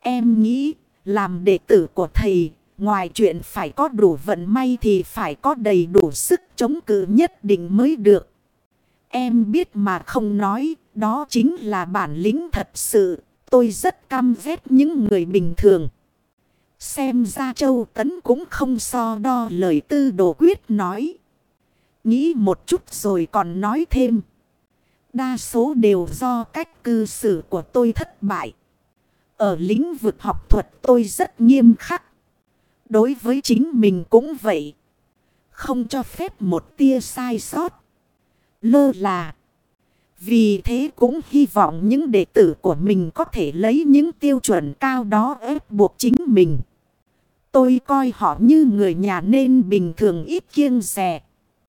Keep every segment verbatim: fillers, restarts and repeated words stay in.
Em nghĩ làm đệ tử của thầy, ngoài chuyện phải có đủ vận may thì phải có đầy đủ sức chống cự nhất định mới được. Em biết mà không nói, đó chính là bản lĩnh thật sự. Tôi rất căm ghét những người bình thường. Xem ra Châu Tấn cũng không so đo lời Tư Đồ Quyết nói. Nghĩ một chút rồi còn nói thêm. Đa số đều do cách cư xử của tôi thất bại. Ở lĩnh vực học thuật tôi rất nghiêm khắc. Đối với chính mình cũng vậy. Không cho phép một tia sai sót, lơ là. Vì thế cũng hy vọng những đệ tử của mình có thể lấy những tiêu chuẩn cao đó ép buộc chính mình. Tôi coi họ như người nhà nên bình thường ít kiêng dè.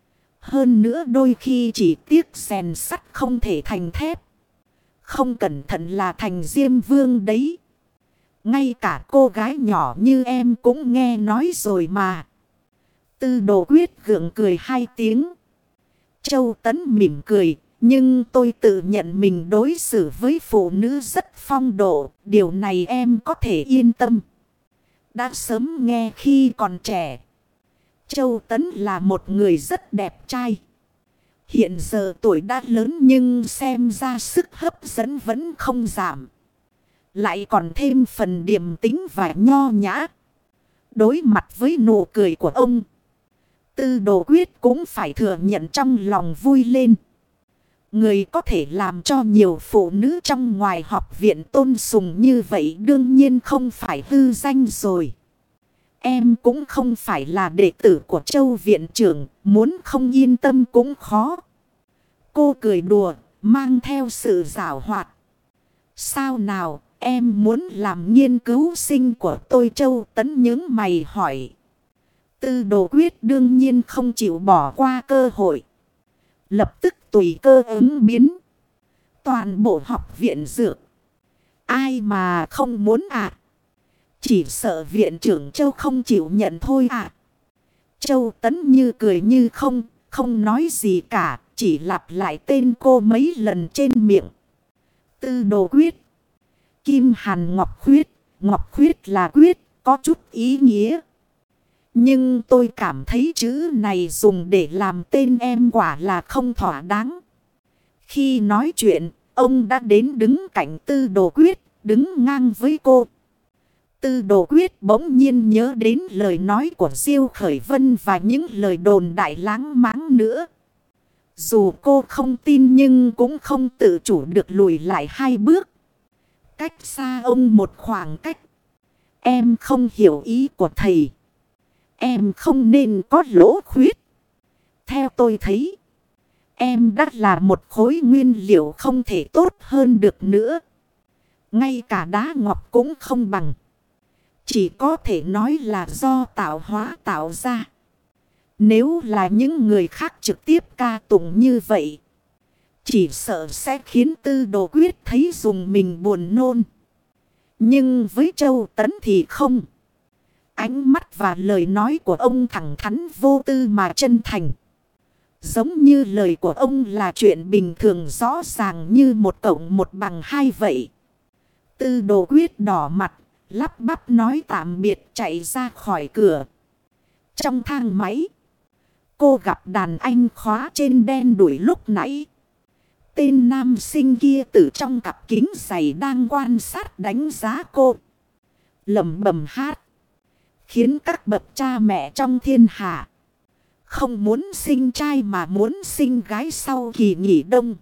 Hơn nữa đôi khi chỉ tiếc rèn sắt không thể thành thép. Không cẩn thận là thành Diêm Vương đấy. Ngay cả cô gái nhỏ như em cũng nghe nói rồi mà. Tư Đồ Quyết gượng cười hai tiếng. Châu Tấn mỉm cười. Nhưng tôi tự nhận mình đối xử với phụ nữ rất phong độ. Điều này em có thể yên tâm. Đã sớm nghe khi còn trẻ, Châu Tấn là một người rất đẹp trai. Hiện giờ tuổi đã lớn nhưng xem ra sức hấp dẫn vẫn không giảm. Lại còn thêm phần điềm tĩnh và nho nhã. Đối mặt với nụ cười của ông, Tư Đồ Quyết cũng phải thừa nhận trong lòng vui lên. Người có thể làm cho nhiều phụ nữ trong ngoài học viện tôn sùng như vậy đương nhiên không phải hư danh rồi. Em cũng không phải là đệ tử của Châu viện trưởng, muốn không yên tâm cũng khó. Cô cười đùa, mang theo sự giảo hoạt. Sao nào, em muốn làm nghiên cứu sinh của tôi? Châu Tấn nhướng mày hỏi. Tư Đồ Quyết đương nhiên không chịu bỏ qua cơ hội. Lập tức tùy cơ ứng biến. Toàn bộ học viện dược, ai mà không muốn à? Chỉ sợ viện trưởng Châu không chịu nhận thôi à? Châu Tấn như cười như không, không nói gì cả, chỉ lặp lại tên cô mấy lần trên miệng. Tư Đồ Quyết. Kim Hàn Ngọc Khuyết. Ngọc Khuyết là quyết, có chút ý nghĩa. Nhưng tôi cảm thấy chữ này dùng để làm tên em quả là không thỏa đáng. Khi nói chuyện, ông đã đến đứng cạnh Tư Đồ Quyết, đứng ngang với cô. Tư Đồ Quyết bỗng nhiên nhớ đến lời nói của Diêu Khởi Vân và những lời đồn đại láng máng nữa. Dù cô không tin nhưng cũng không tự chủ được lùi lại hai bước. Cách xa ông một khoảng cách. Em không hiểu ý của thầy. Em không nên có lỗ khuyết. Theo tôi thấy, em đã là một khối nguyên liệu không thể tốt hơn được nữa. Ngay cả đá ngọc cũng không bằng. Chỉ có thể nói là do tạo hóa tạo ra. Nếu là những người khác trực tiếp ca tụng như vậy, chỉ sợ sẽ khiến Tư Đồ Quyết thấy dùng mình buồn nôn. Nhưng với Châu Tấn thì không. Ánh mắt và lời nói của ông thẳng thắn vô tư mà chân thành. Giống như lời của ông là chuyện bình thường rõ ràng như một cộng một bằng hai vậy. Tư Đồ Quyết đỏ mặt, lắp bắp nói tạm biệt chạy ra khỏi cửa. Trong thang máy, cô gặp đàn anh khóa trên đen đuổi lúc nãy. Tên nam sinh kia từ trong cặp kính dày đang quan sát đánh giá cô. Lẩm bẩm hát. Khiến các bậc cha mẹ trong thiên hạ không muốn sinh trai mà muốn sinh gái sau kỳ nghỉ đông.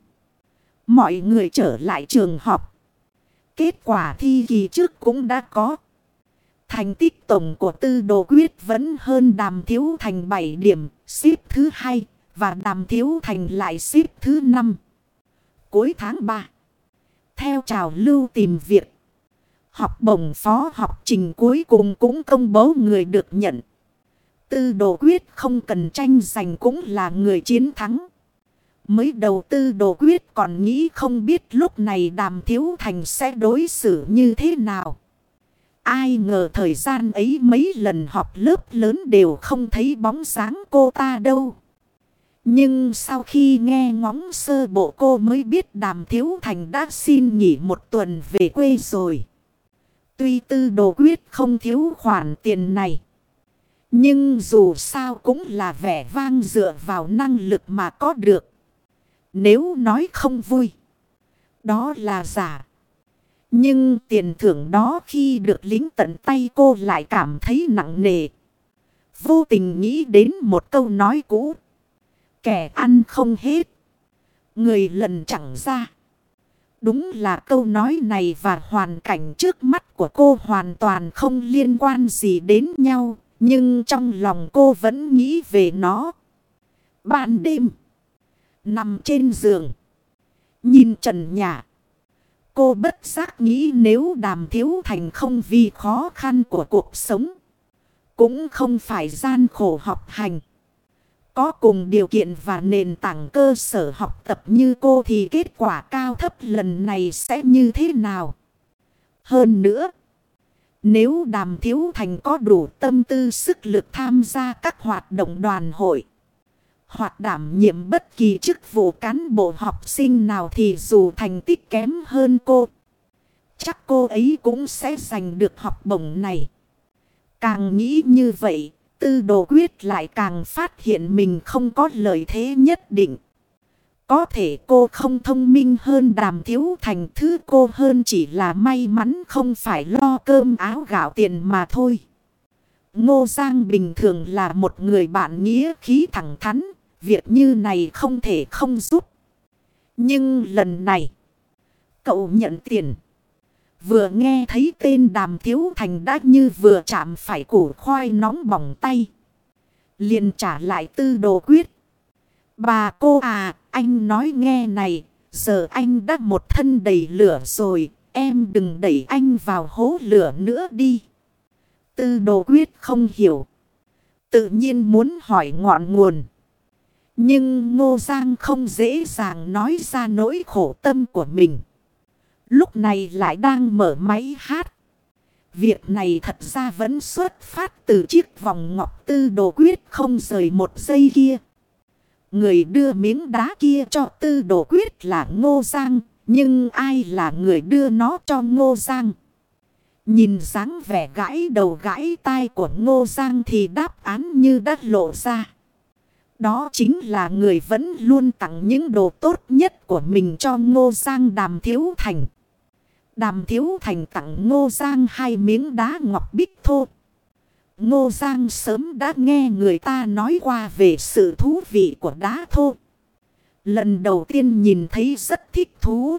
Mọi người trở lại trường học. Kết quả thi kỳ trước cũng đã có. Thành tích tổng của Tư Đồ Quyết vẫn hơn Đàm Thiếu Thành bảy điểm, xếp thứ hai. Và Đàm Thiếu Thành lại xếp thứ năm. Cuối tháng ba, theo trào lưu tìm việc, học bổng phó học trình cuối cùng cũng công bố người được nhận. Tư Đồ Quyết không cần tranh giành cũng là người chiến thắng. Mới đầu Tư Đồ Quyết còn nghĩ không biết lúc này Đàm Thiếu Thành sẽ đối xử như thế nào. Ai ngờ thời gian ấy mấy lần họp lớp lớn đều không thấy bóng dáng cô ta đâu. Nhưng sau khi nghe ngóng sơ bộ cô mới biết Đàm Thiếu Thành đã xin nghỉ một tuần về quê rồi. Tuy Tư Đồ Quyết không thiếu khoản tiền này, nhưng dù sao cũng là vẻ vang dựa vào năng lực mà có được. Nếu nói không vui, đó là giả. Nhưng tiền thưởng đó khi được lính tận tay cô lại cảm thấy nặng nề. Vô tình nghĩ đến một câu nói cũ: kẻ ăn không hết, người lần chẳng ra. Đúng là câu nói này và hoàn cảnh trước mắt của cô hoàn toàn không liên quan gì đến nhau. Nhưng trong lòng cô vẫn nghĩ về nó. Ban đêm, nằm trên giường, nhìn trần nhà, cô bất giác nghĩ nếu Đàm Thiếu Thành không vì khó khăn của cuộc sống, cũng không phải gian khổ học hành, có cùng điều kiện và nền tảng cơ sở học tập như cô, thì kết quả cao thấp lần này sẽ như thế nào? Hơn nữa, nếu Đàm Thiếu Thành có đủ tâm tư sức lực tham gia các hoạt động đoàn hội, hoặc đảm nhiệm bất kỳ chức vụ cán bộ học sinh nào, thì dù thành tích kém hơn cô, chắc cô ấy cũng sẽ giành được học bổng này. Càng nghĩ như vậy, Tư Đồ Quyết lại càng phát hiện mình không có lợi thế nhất định. Có thể cô không thông minh hơn Đàm Thiếu Thành, thứ cô hơn chỉ là may mắn không phải lo cơm áo gạo tiền mà thôi. Ngô Giang bình thường là một người bạn nghĩa khí thẳng thắn, việc như này không thể không giúp. Nhưng lần này, cậu nhận tiền. Vừa nghe thấy tên Đàm Thiếu Thành đã như vừa chạm phải củ khoai nóng bỏng tay, liền trả lại Tư Đồ Quyết. Bà cô à, anh nói nghe này, giờ anh đã một thân đầy lửa rồi, em đừng đẩy anh vào hố lửa nữa đi. Tư Đồ Quyết không hiểu, tự nhiên muốn hỏi ngọn nguồn. Nhưng Ngô Giang không dễ dàng nói ra nỗi khổ tâm của mình. Lúc này lại đang mở máy hát. Việc này thật ra vẫn xuất phát từ chiếc vòng ngọc Tư Đồ Quyết không rời một giây kia. Người đưa miếng đá kia cho Tư Đồ Quyết là Ngô Giang. Nhưng ai là người đưa nó cho Ngô Giang? Nhìn dáng vẻ gãi đầu gãi tai của Ngô Giang thì đáp án như đã lộ ra. Đó chính là người vẫn luôn tặng những đồ tốt nhất của mình cho Ngô Giang, Đàm Thiếu Thành. Đàm Thiếu Thành tặng Ngô Giang hai miếng đá ngọc bích thô. Ngô Giang sớm đã nghe người ta nói qua về sự thú vị của đá thô. Lần đầu tiên nhìn thấy rất thích thú.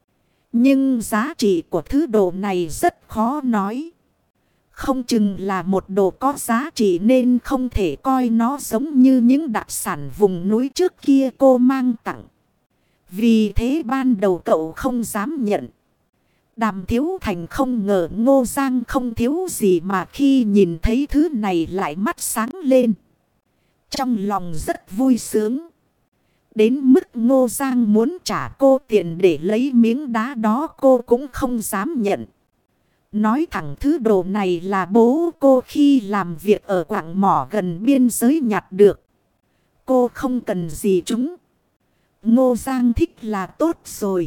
Nhưng giá trị của thứ đồ này rất khó nói. Không chừng là một đồ có giá trị nên không thể coi nó giống như những đặc sản vùng núi trước kia cô mang tặng. Vì thế ban đầu cậu không dám nhận. Đàm Thiếu Thành không ngờ Ngô Giang không thiếu gì mà khi nhìn thấy thứ này lại mắt sáng lên. Trong lòng rất vui sướng. Đến mức Ngô Giang muốn trả cô tiền để lấy miếng đá đó cô cũng không dám nhận. Nói thẳng thứ đồ này là bố cô khi làm việc ở quặng mỏ gần biên giới nhặt được. Cô không cần gì chúng. Ngô Giang thích là tốt rồi.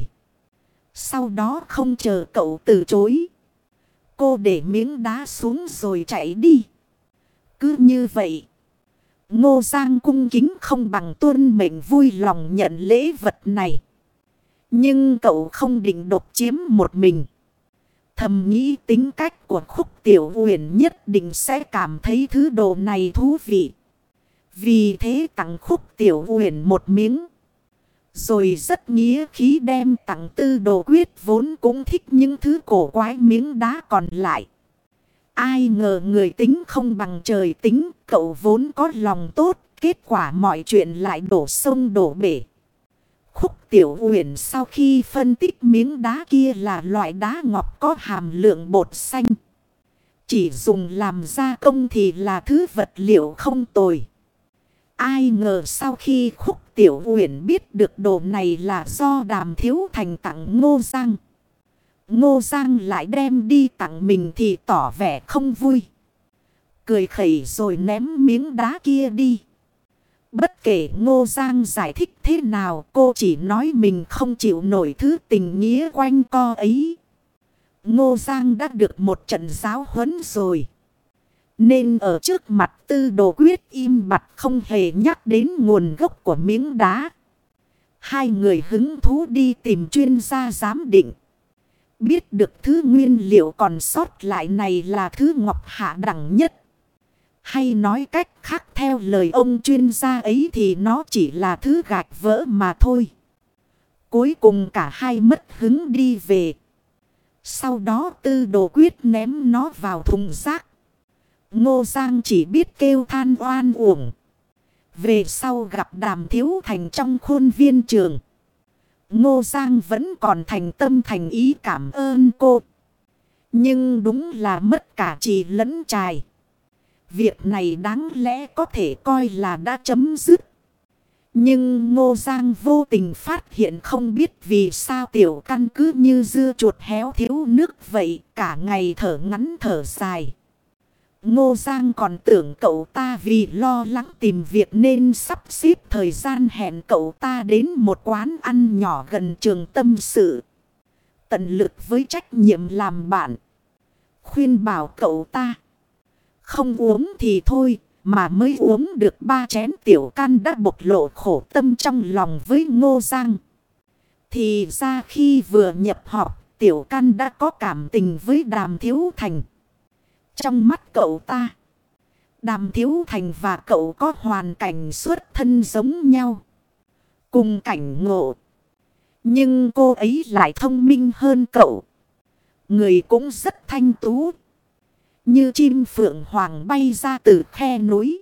Sau đó không chờ cậu từ chối, cô để miếng đá xuống rồi chạy đi. Cứ như vậy, Ngô Giang cung kính không bằng tuân mệnh vui lòng nhận lễ vật này. Nhưng cậu không định độc chiếm một mình. Thầm nghĩ tính cách của Khúc Tiểu Uyển nhất định sẽ cảm thấy thứ đồ này thú vị. Vì thế tặng Khúc Tiểu Uyển một miếng. Rồi rất nghĩa khí đem tặng Tư Đồ Quyết vốn cũng thích những thứ cổ quái miếng đá còn lại. Ai ngờ người tính không bằng trời tính, cậu vốn có lòng tốt, kết quả mọi chuyện lại đổ sông đổ bể. Khúc Tiểu Uyển sau khi phân tích miếng đá kia là loại đá ngọc có hàm lượng bột xanh. Chỉ dùng làm gia công thì là thứ vật liệu không tồi. Ai ngờ sau khi Khúc Tiểu Uyển biết được đồ này là do Đàm Thiếu Thành tặng Ngô Giang, Ngô Giang lại đem đi tặng mình thì tỏ vẻ không vui. Cười khẩy rồi ném miếng đá kia đi. Bất kể Ngô Giang giải thích thế nào, cô chỉ nói mình không chịu nổi thứ tình nghĩa quanh co ấy. Ngô Giang đã được một trận giáo huấn rồi. Nên ở trước mặt Tư Đồ Quyết im bặt không hề nhắc đến nguồn gốc của miếng đá. Hai người hứng thú đi tìm chuyên gia giám định. Biết được thứ nguyên liệu còn sót lại này là thứ ngọc hạ đẳng nhất. Hay nói cách khác theo lời ông chuyên gia ấy thì nó chỉ là thứ gạch vỡ mà thôi. Cuối cùng cả hai mất hứng đi về. Sau đó Tư Đồ Quyết ném nó vào thùng rác. Ngô Giang chỉ biết kêu than oan uổng. Về sau gặp Đàm Thiếu Thành trong khuôn viên trường. Ngô Giang vẫn còn thành tâm thành ý cảm ơn cô. Nhưng đúng là mất cả trì lẫn trài. Việc này đáng lẽ có thể coi là đã chấm dứt. Nhưng Ngô Giang vô tình phát hiện không biết vì sao Tiểu Căn cứ như dưa chuột héo thiếu nước vậy, cả ngày thở ngắn thở dài. Ngô Giang còn tưởng cậu ta vì lo lắng tìm việc nên sắp xếp thời gian hẹn cậu ta đến một quán ăn nhỏ gần trường tâm sự. Tận lực với trách nhiệm làm bạn. Khuyên bảo cậu ta. Không uống thì thôi, mà mới uống được ba chén Tiểu Căn đã bộc lộ khổ tâm trong lòng với Ngô Giang. Thì ra khi vừa nhập học, Tiểu Căn đã có cảm tình với Đàm Thiếu Thành. Trong mắt cậu ta, Đàm Thiếu Thành và cậu có hoàn cảnh xuất thân giống nhau. Cùng cảnh ngộ. Nhưng cô ấy lại thông minh hơn cậu. Người cũng rất thanh tú. Như chim phượng hoàng bay ra từ khe núi.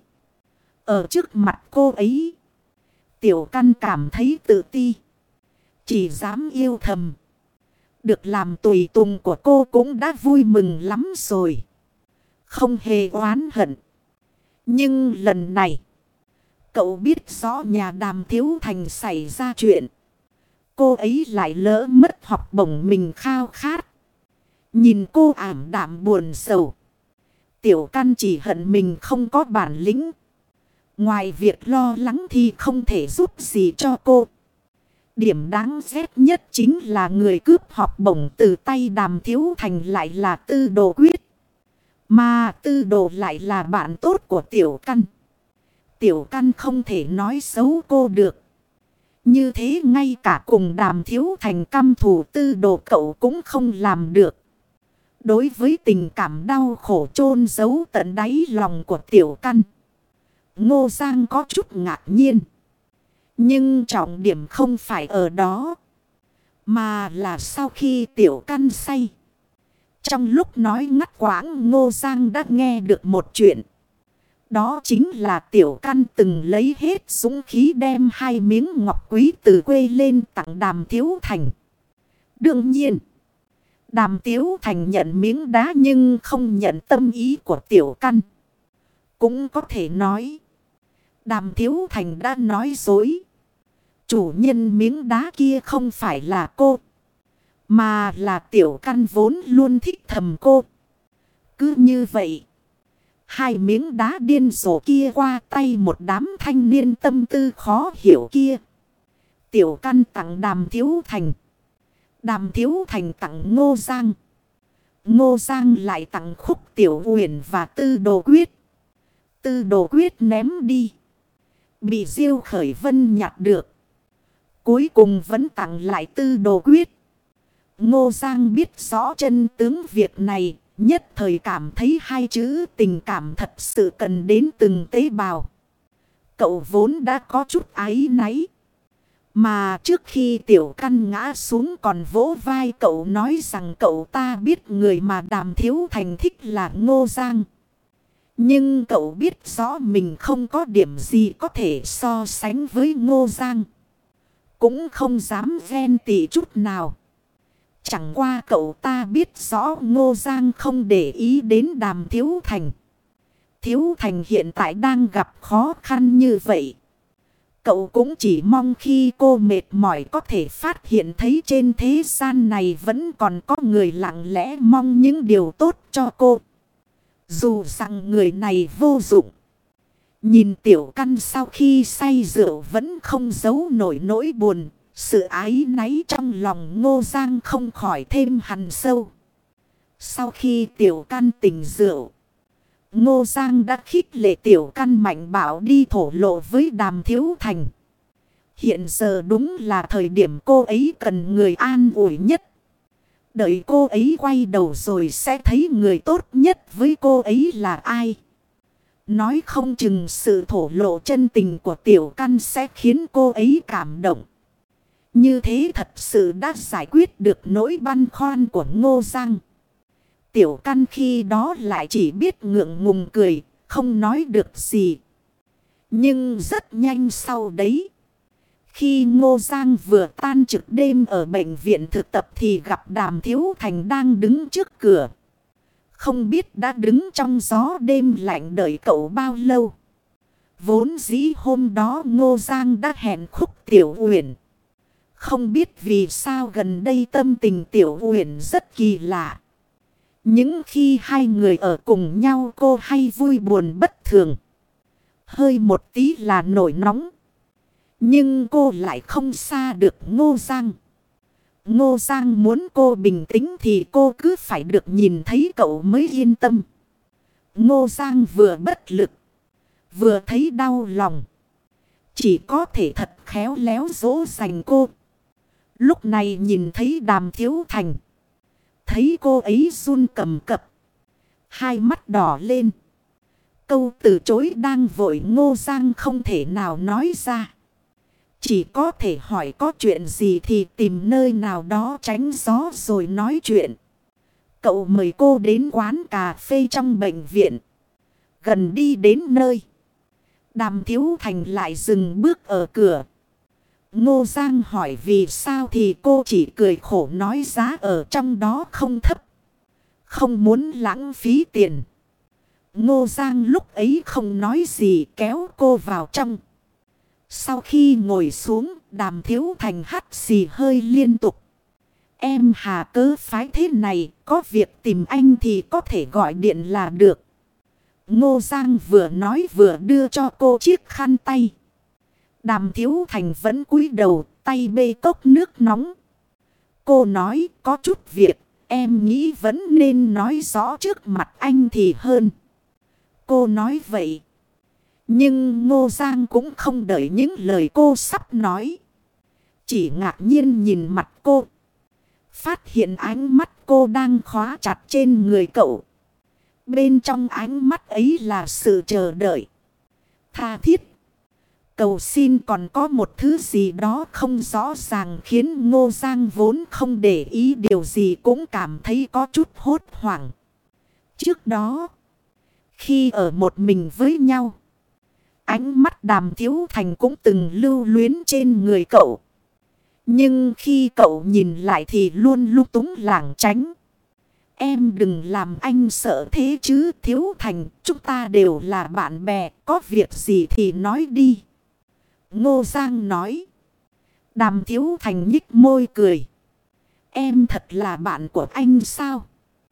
Ở trước mặt cô ấy, Tiểu Căn cảm thấy tự ti. Chỉ dám yêu thầm. Được làm tùy tùng của cô cũng đã vui mừng lắm rồi. Không hề oán hận. Nhưng lần này, cậu biết rõ nhà Đàm Thiếu Thành xảy ra chuyện. Cô ấy lại lỡ mất học bổng mình khao khát. Nhìn cô ảm đạm buồn sầu. Tiểu Căn chỉ hận mình không có bản lĩnh. Ngoài việc lo lắng thì không thể giúp gì cho cô. Điểm đáng ghét nhất chính là người cướp học bổng từ tay Đàm Thiếu Thành lại là Tư Đồ Quyết. Mà Tư Đồ lại là bạn tốt của Tiểu Căn. Tiểu Căn không thể nói xấu cô được. Như thế ngay cả cùng Đàm Thiếu Thành căm thù Tư Đồ cậu cũng không làm được. Đối với tình cảm đau khổ chôn giấu tận đáy lòng của Tiểu Căn, Ngô Giang có chút ngạc nhiên. Nhưng trọng điểm không phải ở đó, mà là sau khi Tiểu Căn say. Trong lúc nói ngắt quãng, Ngô Giang đã nghe được một chuyện. Đó chính là Tiểu Căn từng lấy hết dũng khí đem hai miếng ngọc quý từ quê lên tặng Đàm Thiếu Thành. Đương nhiên, Đàm Thiếu Thành nhận miếng đá nhưng không nhận tâm ý của Tiểu Căn. Cũng có thể nói, Đàm Thiếu Thành đã nói dối. Chủ nhân miếng đá kia không phải là cô, mà là Tiểu Căn vốn luôn thích thầm cô. Cứ như vậy, hai miếng đá điên rồ kia qua tay một đám thanh niên tâm tư khó hiểu kia. Tiểu Căn tặng Đàm Thiếu Thành. Đàm Thiếu Thành tặng Ngô Giang. Ngô Giang lại tặng Khúc Tiểu Uyển và Tư Đồ Quyết. Tư Đồ Quyết ném đi. Bị Diêu Khởi Vân nhặt được. Cuối cùng vẫn tặng lại Tư Đồ Quyết. Ngô Giang biết rõ chân tướng việc này. Nhất thời cảm thấy hai chữ tình cảm thật sự cần đến từng tế bào. Cậu vốn đã có chút áy náy. Mà trước khi Tiểu Căn ngã xuống còn vỗ vai cậu nói rằng cậu ta biết người mà Đàm Thiếu Thành thích là Ngô Giang. Nhưng cậu biết rõ mình không có điểm gì có thể so sánh với Ngô Giang. Cũng không dám ghen tị chút nào. Chẳng qua cậu ta biết rõ Ngô Giang không để ý đến Đàm Thiếu Thành. Thiếu Thành hiện tại đang gặp khó khăn như vậy. Cậu cũng chỉ mong khi cô mệt mỏi có thể phát hiện thấy trên thế gian này vẫn còn có người lặng lẽ mong những điều tốt cho cô. Dù rằng người này vô dụng. Nhìn Tiểu Căn sau khi say rượu vẫn không giấu nổi nỗi buồn. Sự ái náy trong lòng Ngô Giang không khỏi thêm hằn sâu. Sau khi Tiểu Căn tỉnh rượu, Ngô Giang đã khích lệ Tiểu Căn mạnh bạo đi thổ lộ với Đàm Thiếu Thành. Hiện giờ đúng là thời điểm cô ấy cần người an ủi nhất. Đợi cô ấy quay đầu rồi sẽ thấy người tốt nhất với cô ấy là ai. Nói không chừng sự thổ lộ chân tình của Tiểu Căn sẽ khiến cô ấy cảm động. Như thế thật sự đã giải quyết được nỗi băn khoăn của Ngô Giang. Tiểu Căn khi đó lại chỉ biết ngượng ngùng cười, không nói được gì. Nhưng rất nhanh sau đấy, khi Ngô Giang vừa tan trực đêm ở bệnh viện thực tập thì gặp Đàm Thiếu Thành đang đứng trước cửa. Không biết đã đứng trong gió đêm lạnh đợi cậu bao lâu. Vốn dĩ hôm đó Ngô Giang đã hẹn Khúc Tiểu Uyển. Không biết vì sao gần đây tâm tình Tiểu Uyển rất kỳ lạ. Những khi hai người ở cùng nhau cô hay vui buồn bất thường. Hơi một tí là nổi nóng. Nhưng cô lại không xa được Ngô Giang. Ngô Giang muốn cô bình tĩnh thì cô cứ phải được nhìn thấy cậu mới yên tâm. Ngô Giang vừa bất lực, vừa thấy đau lòng. Chỉ có thể thật khéo léo dỗ dành cô. Lúc này nhìn thấy Đàm Thiếu Thành, thấy cô ấy run cầm cập, hai mắt đỏ lên. Câu từ chối đang vội Ngô Giang không thể nào nói ra. Chỉ có thể hỏi có chuyện gì thì tìm nơi nào đó tránh gió rồi nói chuyện. Cậu mời cô đến quán cà phê trong bệnh viện. Gần đi đến nơi, Đàm Thiếu Thành lại dừng bước ở cửa. Ngô Giang hỏi vì sao thì cô chỉ cười khổ nói giá ở trong đó không thấp. Không muốn lãng phí tiền. Ngô Giang lúc ấy không nói gì kéo cô vào trong. Sau khi ngồi xuống, Đàm Thiếu Thành hắt xì hơi liên tục. Em Hà cớ phái thế này, có việc tìm anh thì có thể gọi điện là được. Ngô Giang vừa nói vừa đưa cho cô chiếc khăn tay. Đàm Thiếu Thành vẫn cúi đầu, tay bê cốc nước nóng. Cô nói có chút việc, em nghĩ vẫn nên nói rõ trước mặt anh thì hơn. Cô nói vậy. Nhưng Ngô Giang cũng không đợi những lời cô sắp nói. Chỉ ngạc nhiên nhìn mặt cô. Phát hiện ánh mắt cô đang khóa chặt trên người cậu. Bên trong ánh mắt ấy là sự chờ đợi, tha thiết, cầu xin, còn có một thứ gì đó không rõ ràng khiến Ngô Giang vốn không để ý điều gì cũng cảm thấy có chút hốt hoảng. Trước đó, khi ở một mình với nhau, ánh mắt Đàm Thiếu Thành cũng từng lưu luyến trên người cậu. Nhưng khi cậu nhìn lại thì luôn lung túng lảng tránh. Em đừng làm anh sợ thế chứ Thiếu Thành, chúng ta đều là bạn bè, có việc gì thì nói đi. Ngô Giang nói. Đàm Thiếu Thành nhích môi cười. Em thật là bạn của anh sao?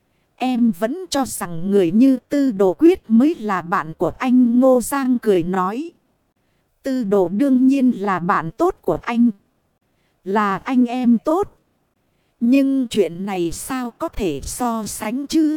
Em vẫn cho rằng người như Tư Đồ Quyết mới là bạn của anh. Ngô Giang cười nói. Tư Đồ đương nhiên là bạn tốt của anh. Là anh em tốt. Nhưng chuyện này sao có thể so sánh chứ?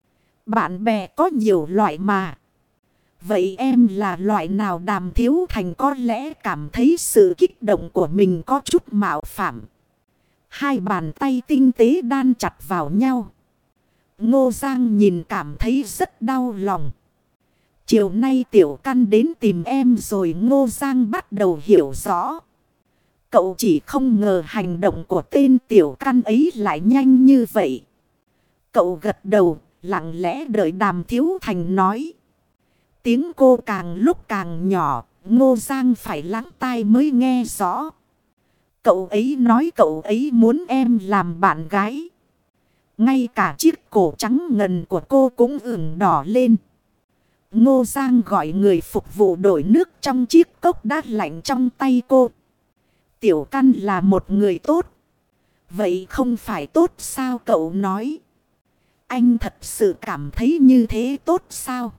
Bạn bè có nhiều loại mà. Vậy em là loại nào? Đàm Thiếu Thành có lẽ cảm thấy sự kích động của mình có chút mạo phạm. Hai bàn tay tinh tế đan chặt vào nhau. Ngô Giang nhìn cảm thấy rất đau lòng. Chiều nay Tiểu Căn đến tìm em rồi. Ngô Giang bắt đầu hiểu rõ. Cậu chỉ không ngờ hành động của tên Tiểu Căn ấy lại nhanh như vậy. Cậu gật đầu, lặng lẽ đợi Đàm Thiếu Thành nói. Tiếng cô càng lúc càng nhỏ, Ngô Giang phải lắng tai mới nghe rõ. Cậu ấy nói cậu ấy muốn em làm bạn gái. Ngay cả chiếc cổ trắng ngần của cô cũng ửng đỏ lên. Ngô Giang gọi người phục vụ đổi nước trong chiếc cốc đá lạnh trong tay cô. Tiểu Căn là một người tốt. Vậy không phải tốt sao? Cậu nói. Anh thật sự cảm thấy như thế tốt sao?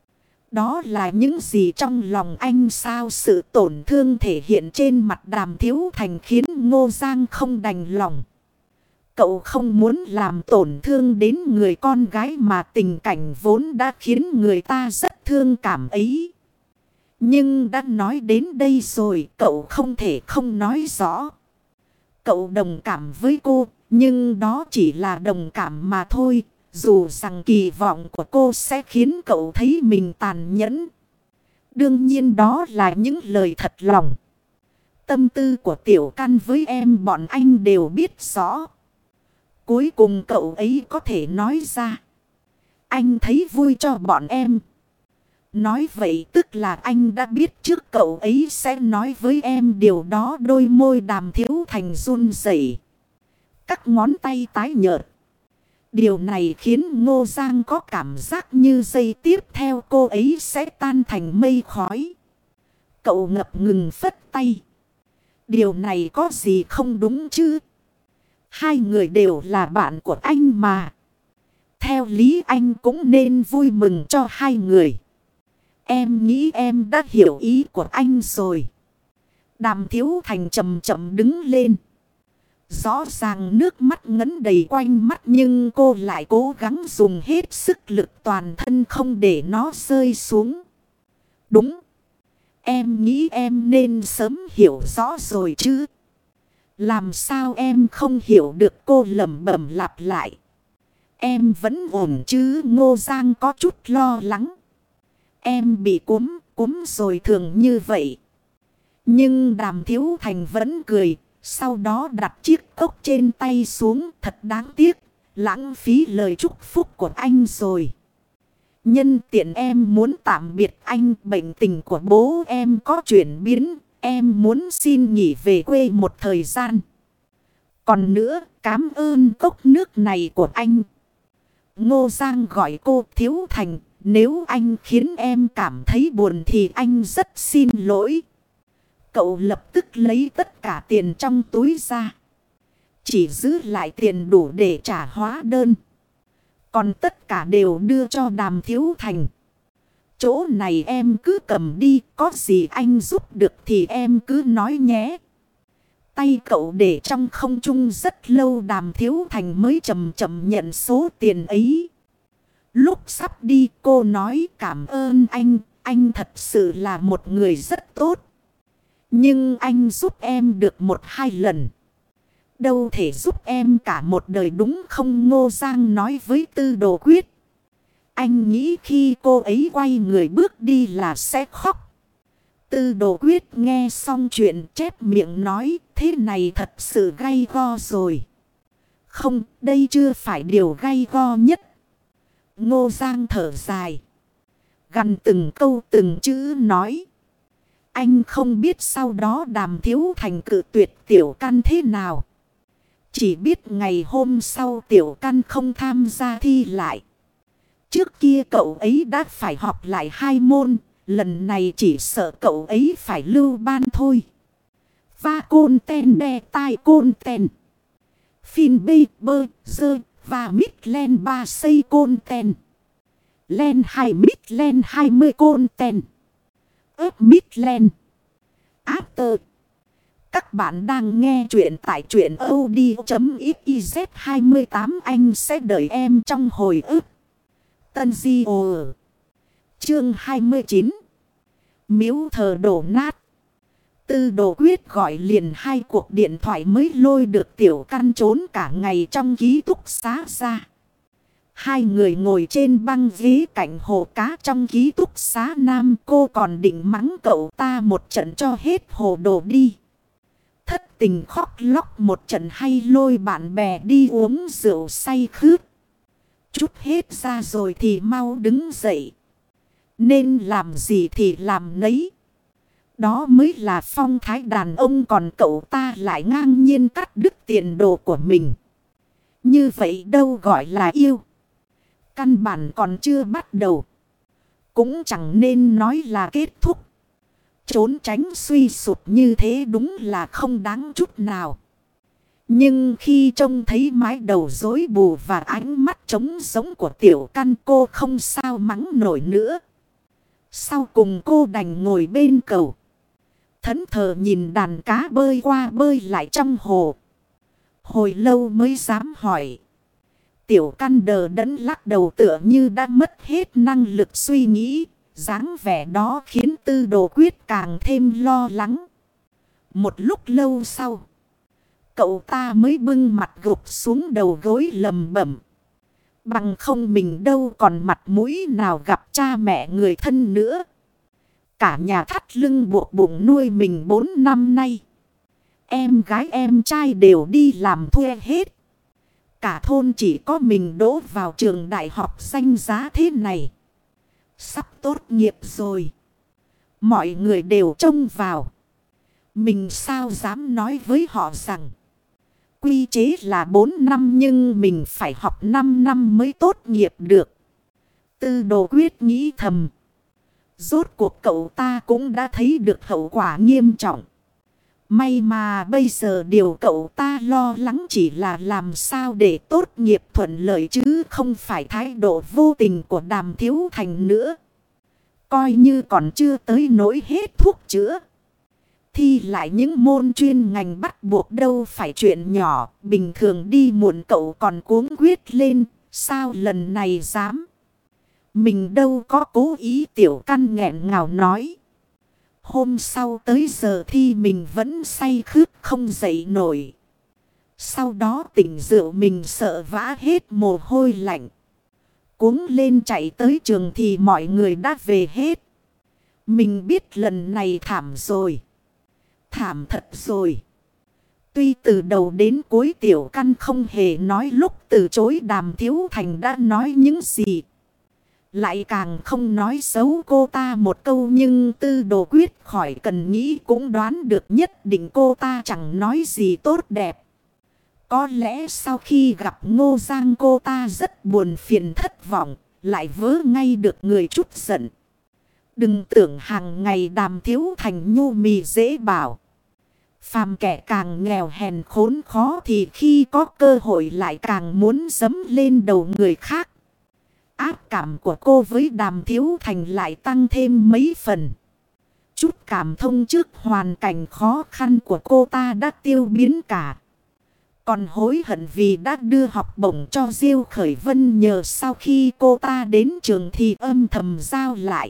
Đó là những gì trong lòng anh sao? Sự tổn thương thể hiện trên mặt Đàm Thiếu Thành khiến Ngô Giang không đành lòng. Cậu không muốn làm tổn thương đến người con gái mà tình cảnh vốn đã khiến người ta rất thương cảm ấy. Nhưng đã nói đến đây rồi, cậu không thể không nói rõ. Cậu đồng cảm với cô, nhưng đó chỉ là đồng cảm mà thôi. Dù rằng kỳ vọng của cô sẽ khiến cậu thấy mình tàn nhẫn. Đương nhiên đó là những lời thật lòng. Tâm tư của Tiểu Căn với em bọn anh đều biết rõ. Cuối cùng cậu ấy có thể nói ra. Anh thấy vui cho bọn em. Nói vậy tức là anh đã biết trước cậu ấy sẽ nói với em điều đó. Đôi môi Đàm Thiếu Thành run rẩy, các ngón tay tái nhợt. Điều này khiến Ngô Giang có cảm giác như giây tiếp theo cô ấy sẽ tan thành mây khói. Cậu ngập ngừng phất tay. Điều này có gì không đúng chứ? Hai người đều là bạn của anh mà. Theo lý anh cũng nên vui mừng cho hai người. Em nghĩ em đã hiểu ý của anh rồi. Đàm Thiếu Thành chậm chậm đứng lên. Rõ ràng nước mắt ngấn đầy quanh mắt nhưng cô lại cố gắng dùng hết sức lực toàn thân không để nó rơi xuống. Đúng. Em nghĩ em nên sớm hiểu rõ rồi chứ. Làm sao em không hiểu được, cô lẩm bẩm lặp lại. Em vẫn ổn chứ? Ngô Giang có chút lo lắng. Em bị cúm, cúm rồi thường như vậy. Nhưng Đàm Thiếu Thành vẫn cười. Sau đó đặt chiếc cốc trên tay xuống. Thật đáng tiếc, lãng phí lời chúc phúc của anh rồi. Nhân tiện em muốn tạm biệt anh, bệnh tình của bố em có chuyển biến. Em muốn xin nghỉ về quê một thời gian. Còn nữa, cảm ơn cốc nước này của anh. Ngô Giang gọi cô Thiếu Thành. Nếu anh khiến em cảm thấy buồn thì anh rất xin lỗi. Cậu lập tức lấy tất cả tiền trong túi ra. Chỉ giữ lại tiền đủ để trả hóa đơn. Còn tất cả đều đưa cho Đàm Thiếu Thành. Chỗ này em cứ cầm đi. Có gì anh giúp được thì em cứ nói nhé. Tay cậu để trong không trung rất lâu. Đàm Thiếu Thành mới chậm chậm nhận số tiền ấy. Lúc sắp đi cô nói cảm ơn anh. Anh thật sự là một người rất tốt. Nhưng anh giúp em được một hai lần. Đâu thể giúp em cả một đời đúng không? Ngô Giang nói với Tư Đồ Quyết. Anh nghĩ khi cô ấy quay người bước đi là sẽ khóc. Tư Đồ Quyết nghe xong chuyện chép miệng nói. Thế này thật sự gay go rồi. Không, đây chưa phải điều gay go nhất. Ngô Giang thở dài. Gằn từng câu từng chữ nói. Anh không biết sau đó Đàm Thiếu Thành cự tuyệt Tiểu Căn thế nào. Chỉ biết ngày hôm sau Tiểu Căn không tham gia thi lại. Trước kia cậu ấy đã phải học lại hai môn. Lần này chỉ sợ cậu ấy phải lưu ban thôi. Va côn ten đe tai côn ten. Phin bê bơ dơ và mít len ba xây côn ten. Len hai mít len hai mươi côn ten. ớp mít len. After. Các bạn đang nghe chuyện tại truyện audio.xyz hai mươi tám. Anh sẽ đợi em trong hồi ức. Tân Di Ồ. Chương hai mươi chín. Miếu thờ đổ nát. Tư Đồ Quyết gọi liền hai cuộc điện thoại mới lôi được Tiểu Căn trốn cả ngày trong ký túc xá ra. Hai người ngồi trên băng ghế cạnh hồ cá trong ký túc xá nam. Cô còn định mắng cậu ta một trận cho hết hồ đồ đi. Thất tình khóc lóc một trận hay lôi bạn bè đi uống rượu say khướt. Chút hết ra rồi thì mau đứng dậy. Nên làm gì thì làm nấy. Đó mới là phong thái đàn ông, còn cậu ta lại ngang nhiên cắt đứt tiền đồ của mình. Như vậy đâu gọi là yêu. Căn bản còn chưa bắt đầu. Cũng chẳng nên nói là kết thúc. Trốn tránh suy sụp như thế đúng là không đáng chút nào. Nhưng khi trông thấy mái đầu rối bù và ánh mắt trống giống của Tiểu Căn, cô không sao mắng nổi nữa. Sau cùng cô đành ngồi bên cầu. Thẫn thờ nhìn đàn cá bơi qua bơi lại trong hồ. Hồi lâu mới dám hỏi. Tiểu căn đờ đẫn lắc đầu tựa như đã mất hết năng lực suy nghĩ. Dáng vẻ đó khiến Tư Đồ Quyết càng thêm lo lắng. Một lúc lâu sau, cậu ta mới bưng mặt gục xuống đầu gối lầm bẩm. Bằng không mình đâu còn mặt mũi nào gặp cha mẹ người thân nữa. Cả nhà thắt lưng buộc bụng nuôi mình bốn năm nay. Em gái em trai đều đi làm thuê hết. Cả thôn chỉ có mình đỗ vào trường đại học danh giá thế này. Sắp tốt nghiệp rồi. Mọi người đều trông vào. Mình sao dám nói với họ rằng quy chế là bốn năm nhưng mình phải học năm năm mới tốt nghiệp được. Tư Đồ Quyết nghĩ thầm. Rốt cuộc cậu ta cũng đã thấy được hậu quả nghiêm trọng. May mà bây giờ điều cậu ta lo lắng chỉ là làm sao để tốt nghiệp thuận lợi chứ không phải thái độ vô tình của Đàm Thiếu Thành nữa. Coi như còn chưa tới nỗi hết thuốc chữa. Thì lại những môn chuyên ngành bắt buộc đâu phải chuyện nhỏ. Bình thường đi muộn cậu còn cuống quyết lên. Sao lần này dám? Mình đâu có cố ý, Tiểu Căn nghẹn ngào nói. Hôm sau tới giờ thi mình vẫn say khướt không dậy nổi. Sau đó tỉnh rượu mình sợ vã hết mồ hôi lạnh. Cuống lên chạy tới trường thì mọi người đã về hết. Mình biết lần này thảm rồi. Thảm thật rồi. Tuy từ đầu đến cuối Tiểu Căn không hề nói lúc từ chối Đàm Thiếu Thành đã nói những gì. Lại càng không nói xấu cô ta một câu, nhưng Tư Đồ Quyết khỏi cần nghĩ cũng đoán được nhất định cô ta chẳng nói gì tốt đẹp. Có lẽ sau khi gặp Ngô Giang cô ta rất buồn phiền thất vọng, lại vớ ngay được người chút giận. Đừng tưởng hàng ngày Đàm Thiếu Thành nhu mì dễ bảo. Phàm kẻ càng nghèo hèn khốn khó thì khi có cơ hội lại càng muốn dẫm lên đầu người khác. Ác cảm của cô với Đàm Thiếu Thành lại tăng thêm mấy phần. Chút cảm thông trước hoàn cảnh khó khăn của cô ta đã tiêu biến cả. Còn hối hận vì đã đưa học bổng cho Diêu Khởi Vân nhờ sau khi cô ta đến trường thì âm thầm giao lại.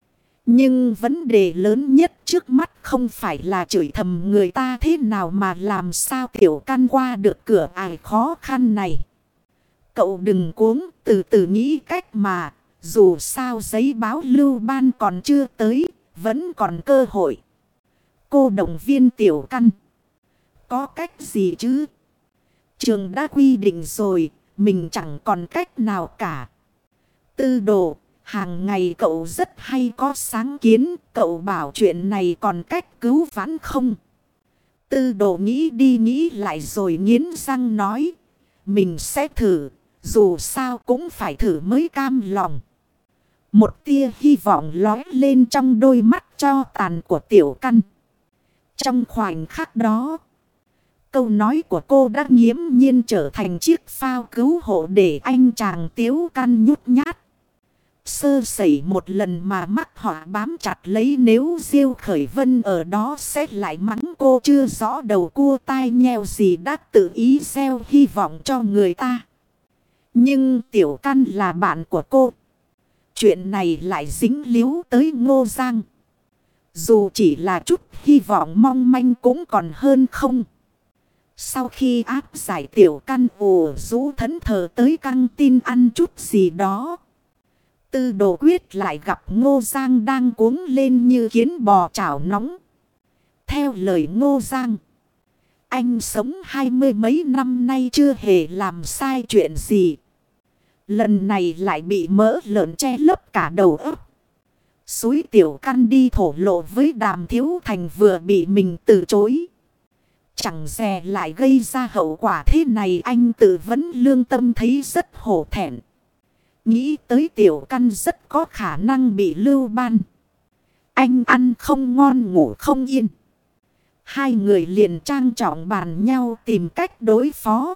Nhưng vấn đề lớn nhất trước mắt không phải là chửi thầm người ta thế nào mà làm sao Tiểu Căn qua được cửa ải khó khăn này. Cậu đừng cuống, từ từ nghĩ cách mà, dù sao giấy báo lưu ban còn chưa tới, vẫn còn cơ hội. Cô động viên Tiểu Căn. Có cách gì chứ? Trường đã quy định rồi, mình chẳng còn cách nào cả. Tư Đồ, hàng ngày cậu rất hay có sáng kiến, cậu bảo chuyện này còn cách cứu vãn không? Tư Đồ nghĩ đi nghĩ lại rồi nghiến răng nói, mình sẽ thử. Dù sao cũng phải thử mới cam lòng. Một tia hy vọng lóe lên trong đôi mắt cho tàn của Tiểu Căn. Trong khoảnh khắc đó, câu nói của cô đã nghiễm nhiên trở thành chiếc phao cứu hộ để anh chàng Tiếu Căn nhút nhát. Sơ sẩy một lần mà mắc họa bám chặt lấy, nếu Diêu Khởi Vân ở đó sẽ lại mắng cô chưa rõ đầu cua tai nheo gì đã tự ý gieo hy vọng cho người ta. Nhưng Tiểu Căn là bạn của cô. Chuyện này lại dính líu tới Ngô Giang. Dù chỉ là chút hy vọng mong manh cũng còn hơn không. Sau khi áp giải Tiểu Căn ủ rũ thẫn thờ tới căng tin ăn chút gì đó. Tư Đồ Quyết lại gặp Ngô Giang đang cuống lên như kiến bò chảo nóng. Theo lời Ngô Giang, anh sống hai mươi mấy năm nay chưa hề làm sai chuyện gì. Lần này lại bị mỡ lợn che lấp cả đầu óc. Xúi Tiểu Căn đi thổ lộ với Đàm Thiếu Thành vừa bị mình từ chối. Chẳng dè lại gây ra hậu quả thế này, anh tự vấn lương tâm thấy rất hổ thẹn. Nghĩ tới Tiểu Căn rất có khả năng bị lưu ban. Anh ăn không ngon ngủ không yên. Hai người liền trang trọng bàn nhau tìm cách đối phó.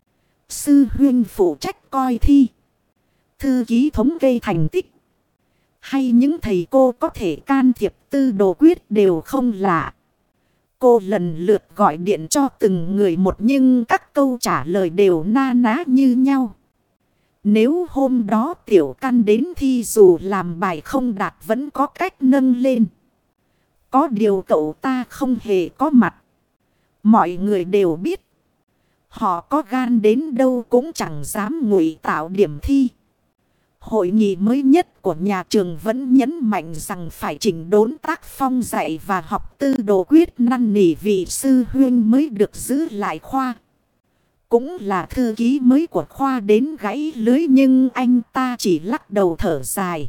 Sư huynh phụ trách coi thi. Thư ký thống kê thành tích. Hay những thầy cô có thể can thiệp Tư Đồ Quyết đều không lạ. Cô lần lượt gọi điện cho từng người một nhưng các các câu trả lời đều na ná như nhau. Nếu hôm đó Tiểu Căn đến thi dù làm bài không đạt vẫn có cách nâng lên. Có điều cậu ta không hề có mặt. Mọi người đều biết. Họ có gan đến đâu cũng chẳng dám ngụy tạo điểm thi. Hội nghị mới nhất của nhà trường vẫn nhấn mạnh rằng phải chỉnh đốn tác phong dạy và học. Tư Đồ Quyết năn nỉ vị sư huynh mới được giữ lại khoa. Cũng là thư ký mới của khoa đến gãy lưới nhưng anh ta chỉ lắc đầu thở dài.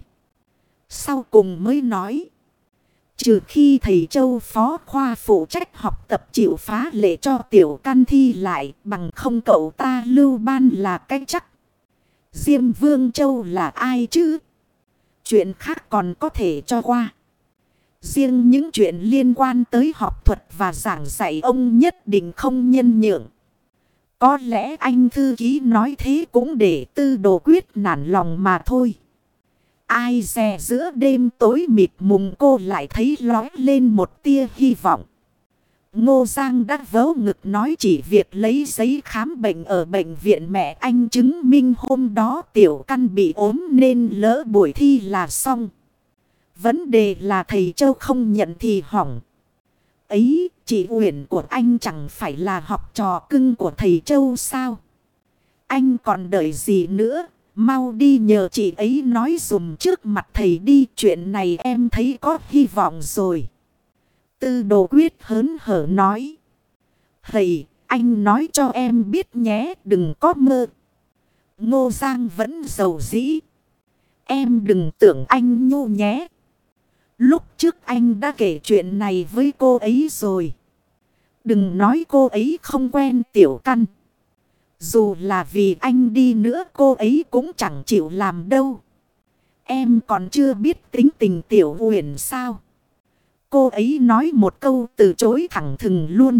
Sau cùng mới nói. Trừ khi thầy Châu phó khoa phụ trách học tập chịu phá lệ cho Tiểu Căn thi lại, bằng không cậu ta lưu ban là cái chắc. Diêm Vương Châu là ai chứ? Chuyện khác còn có thể cho qua. Riêng những chuyện liên quan tới học thuật và giảng dạy ông nhất định không nhân nhượng. Có lẽ anh thư ký nói thế cũng để Tư Đồ Quyết nản lòng mà thôi. Ai dè giữa đêm tối mịt mùng cô lại thấy lói lên một tia hy vọng. Ngô Giang đã vớ ngực nói chỉ việc lấy giấy khám bệnh ở bệnh viện mẹ anh chứng minh hôm đó Tiểu Căn bị ốm nên lỡ buổi thi là xong. Vấn đề là thầy Châu không nhận thì hỏng. Ấy, chị Uyển của anh chẳng phải là học trò cưng của thầy Châu sao? Anh còn đợi gì nữa? Mau đi nhờ chị ấy nói dùm trước mặt thầy đi. Chuyện này em thấy có hy vọng rồi. Tư Đồ Quyết hớn hở nói. Thầy, anh nói cho em biết nhé, đừng có mơ. Ngô Giang vẫn giàu dĩ. Em đừng tưởng anh nhu nhé. Lúc trước anh đã kể chuyện này với cô ấy rồi. Đừng nói cô ấy không quen Tiểu Căn. Dù là vì anh đi nữa cô ấy cũng chẳng chịu làm đâu. Em còn chưa biết tính tình Tiểu Uyển sao. Cô ấy nói một câu từ chối thẳng thừng luôn.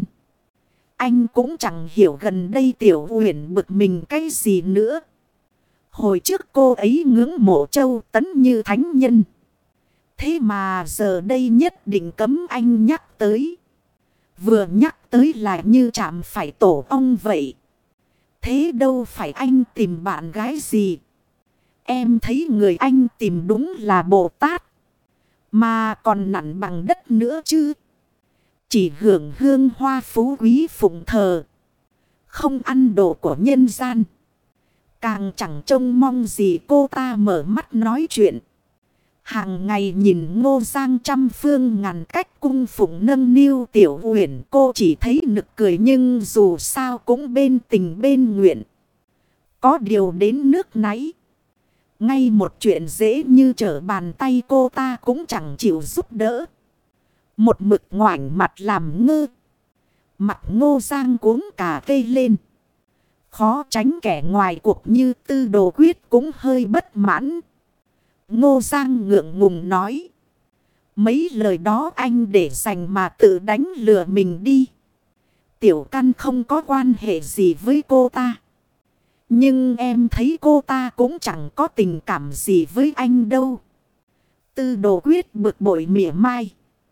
Anh cũng chẳng hiểu gần đây Tiểu Uyển bực mình cái gì nữa. Hồi trước cô ấy ngưỡng mộ Châu Tấn như thánh nhân. Thế mà giờ đây nhất định cấm anh nhắc tới. Vừa nhắc tới là như chạm phải tổ ong vậy. Thế đâu phải anh tìm bạn gái gì. Em thấy người anh tìm đúng là Bồ Tát. Mà còn nặng bằng đất nữa chứ. Chỉ hưởng hương hoa phú quý phụng thờ. Không ăn đồ của nhân gian. Càng chẳng trông mong gì cô ta mở mắt nói chuyện. Hàng ngày nhìn Ngô Giang trăm phương ngàn cách cung phụng nâng niu Tiểu Uyển, cô chỉ thấy nực cười nhưng dù sao cũng bên tình bên nguyện. Có điều đến nước náy. Ngay một chuyện dễ như trở bàn tay cô ta cũng chẳng chịu giúp đỡ. Một mực ngoảnh mặt làm ngơ. Mặt Ngô Giang cuống cả cây lên. Khó tránh kẻ ngoài cuộc như Tư Đồ Quyết cũng hơi bất mãn. Ngô Giang ngượng ngùng nói. Mấy lời đó anh để dành mà tự đánh lừa mình đi. Tiểu Căn không có quan hệ gì với cô ta. Nhưng em thấy cô ta cũng chẳng có tình cảm gì với anh đâu. Tư Đồ Quyết bực bội mỉa mai.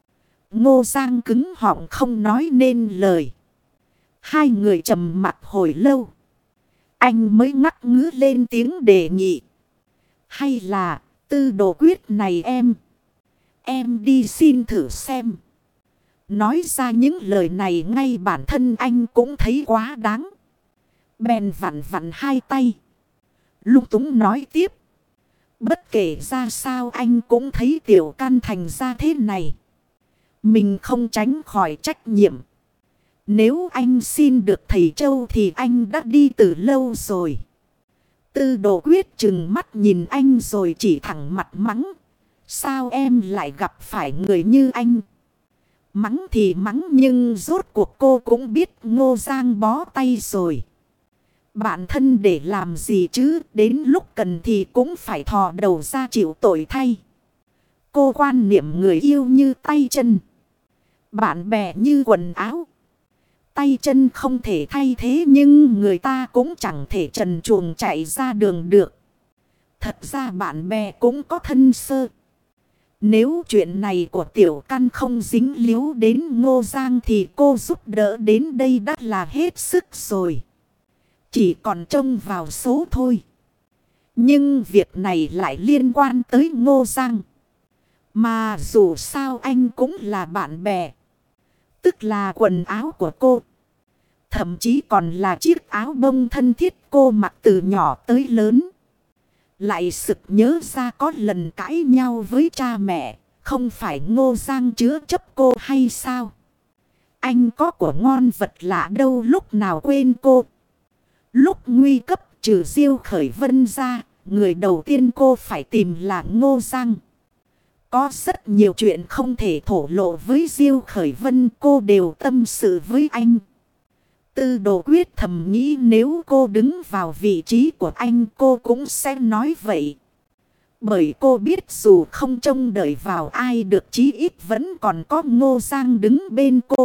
Ngô Giang cứng họng không nói nên lời. Hai người trầm mặt hồi lâu. Anh mới ngắt ngứ lên tiếng đề nghị. Hay là Tư Đồ Quyết này em. Em đi xin thử xem. Nói ra những lời này ngay bản thân anh cũng thấy quá đáng. Bèn vặn vặn hai tay. Lung túng nói tiếp. Bất kể ra sao anh cũng thấy Tiểu Căn thành ra thế này. Mình không tránh khỏi trách nhiệm. Nếu anh xin được thầy Châu thì anh đã đi từ lâu rồi. Tư Đồ Quyết trừng mắt nhìn anh rồi chỉ thẳng mặt mắng. Sao em lại gặp phải người như anh? Mắng thì mắng nhưng rốt cuộc cô cũng biết Ngô Giang bó tay rồi. Bạn thân để làm gì chứ, đến lúc cần thì cũng phải thò đầu ra chịu tội thay. Cô quan niệm người yêu như tay chân. Bạn bè như quần áo. Tay chân không thể thay thế nhưng người ta cũng chẳng thể trần truồng chạy ra đường được. Thật ra bạn bè cũng có thân sơ. Nếu chuyện này của Tiểu Căn không dính líu đến Ngô Giang thì cô giúp đỡ đến đây đã là hết sức rồi. chỉ còn trông vào số thôi. Nhưng việc này lại liên quan tới Ngô Giang. Mà dù sao anh cũng là bạn bè. Tức là quần áo của cô. Thậm chí còn là chiếc áo bông thân thiết cô mặc từ nhỏ tới lớn. Lại sực nhớ ra có lần cãi nhau với cha mẹ. Không phải Ngô Giang chứa chấp cô hay sao? Anh có của ngon vật lạ đâu lúc nào quên cô. Lúc nguy cấp trừ Diêu Khởi Vân ra. Người đầu tiên cô phải tìm là Ngô Giang. Có rất nhiều chuyện không thể thổ lộ với Diêu Khởi Vân, cô đều tâm sự với anh. Tư Đồ Quyết thầm nghĩ nếu cô đứng vào vị trí của anh cô cũng sẽ nói vậy. Bởi cô biết dù không trông đợi vào ai được chí ít vẫn còn có Ngô Giang đứng bên cô.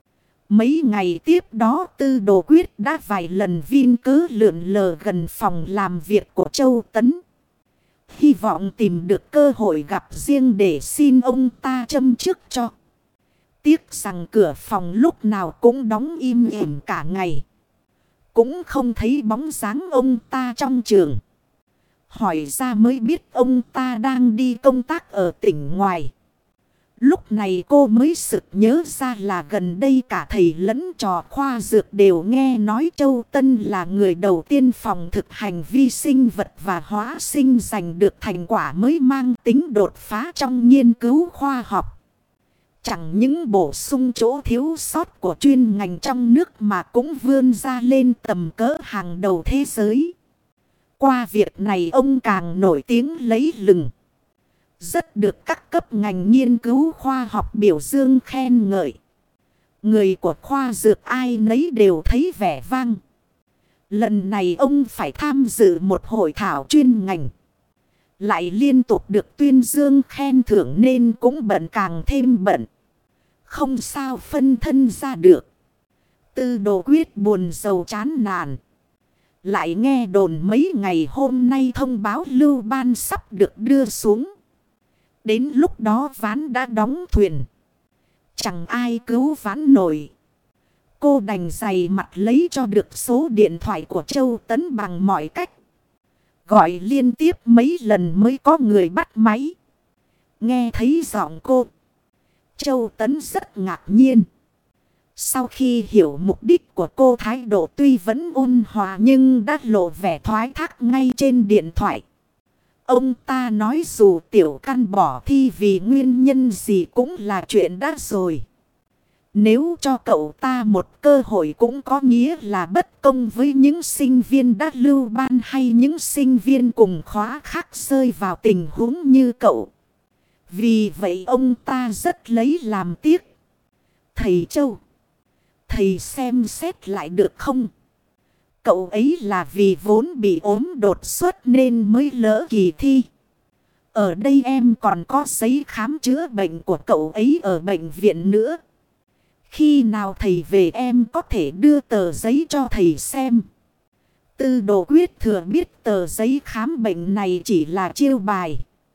Mấy ngày tiếp đó Tư Đồ Quyết đã vài lần vin cớ lượn lờ gần phòng làm việc của Châu Tấn. Hy vọng tìm được cơ hội gặp riêng để xin ông ta châm chức cho. Tiếc rằng cửa phòng lúc nào cũng đóng im ỉm cả ngày. Cũng không thấy bóng dáng ông ta trong trường. Hỏi ra mới biết ông ta đang đi công tác ở tỉnh ngoài. Lúc này cô mới sực nhớ ra là gần đây cả thầy lẫn trò khoa dược đều nghe nói Châu Tân là người đầu tiên phòng thực hành vi sinh vật và hóa sinh giành được thành quả mới mang tính đột phá trong nghiên cứu khoa học. Chẳng những bổ sung chỗ thiếu sót của chuyên ngành trong nước mà cũng vươn ra lên tầm cỡ hàng đầu thế giới. Qua việc này ông càng nổi tiếng lấy lừng. Rất được các cấp ngành nghiên cứu khoa học biểu dương khen ngợi. Người của khoa dược ai nấy đều thấy vẻ vang. Lần này ông phải tham dự một hội thảo chuyên ngành. Lại liên tục được tuyên dương khen thưởng nên cũng bận càng thêm bận. Không sao phân thân ra được. Tư Đồ Quyết buồn rầu chán nản. Lại nghe đồn mấy ngày hôm nay thông báo lưu ban sắp được đưa xuống. Đến lúc đó ván đã đóng thuyền. Chẳng ai cứu ván nổi. Cô đành dày mặt lấy cho được số điện thoại của Châu Tấn bằng mọi cách. Gọi liên tiếp mấy lần mới có người bắt máy. Nghe thấy giọng cô, Châu Tấn rất ngạc nhiên. Sau khi hiểu mục đích của cô, thái độ tuy vẫn ôn hòa nhưng đã lộ vẻ thoái thác ngay trên điện thoại. Ông ta nói dù Tiểu Căn bỏ thi vì nguyên nhân gì cũng là chuyện đã rồi. Nếu cho cậu ta một cơ hội cũng có nghĩa là bất công với những sinh viên đã lưu ban hay những sinh viên cùng khóa khác rơi vào tình huống như cậu. Vì vậy ông ta rất lấy làm tiếc. Thầy Châu, thầy xem xét lại được không? Cậu ấy là vì vốn bị ốm đột xuất nên mới lỡ kỳ thi. Ở đây em còn có giấy khám chữa bệnh của cậu ấy ở bệnh viện nữa. Khi nào thầy về em có thể đưa tờ giấy cho thầy xem. Tư Đồ Quyết thừa biết tờ giấy khám bệnh này chỉ là chiêu bài.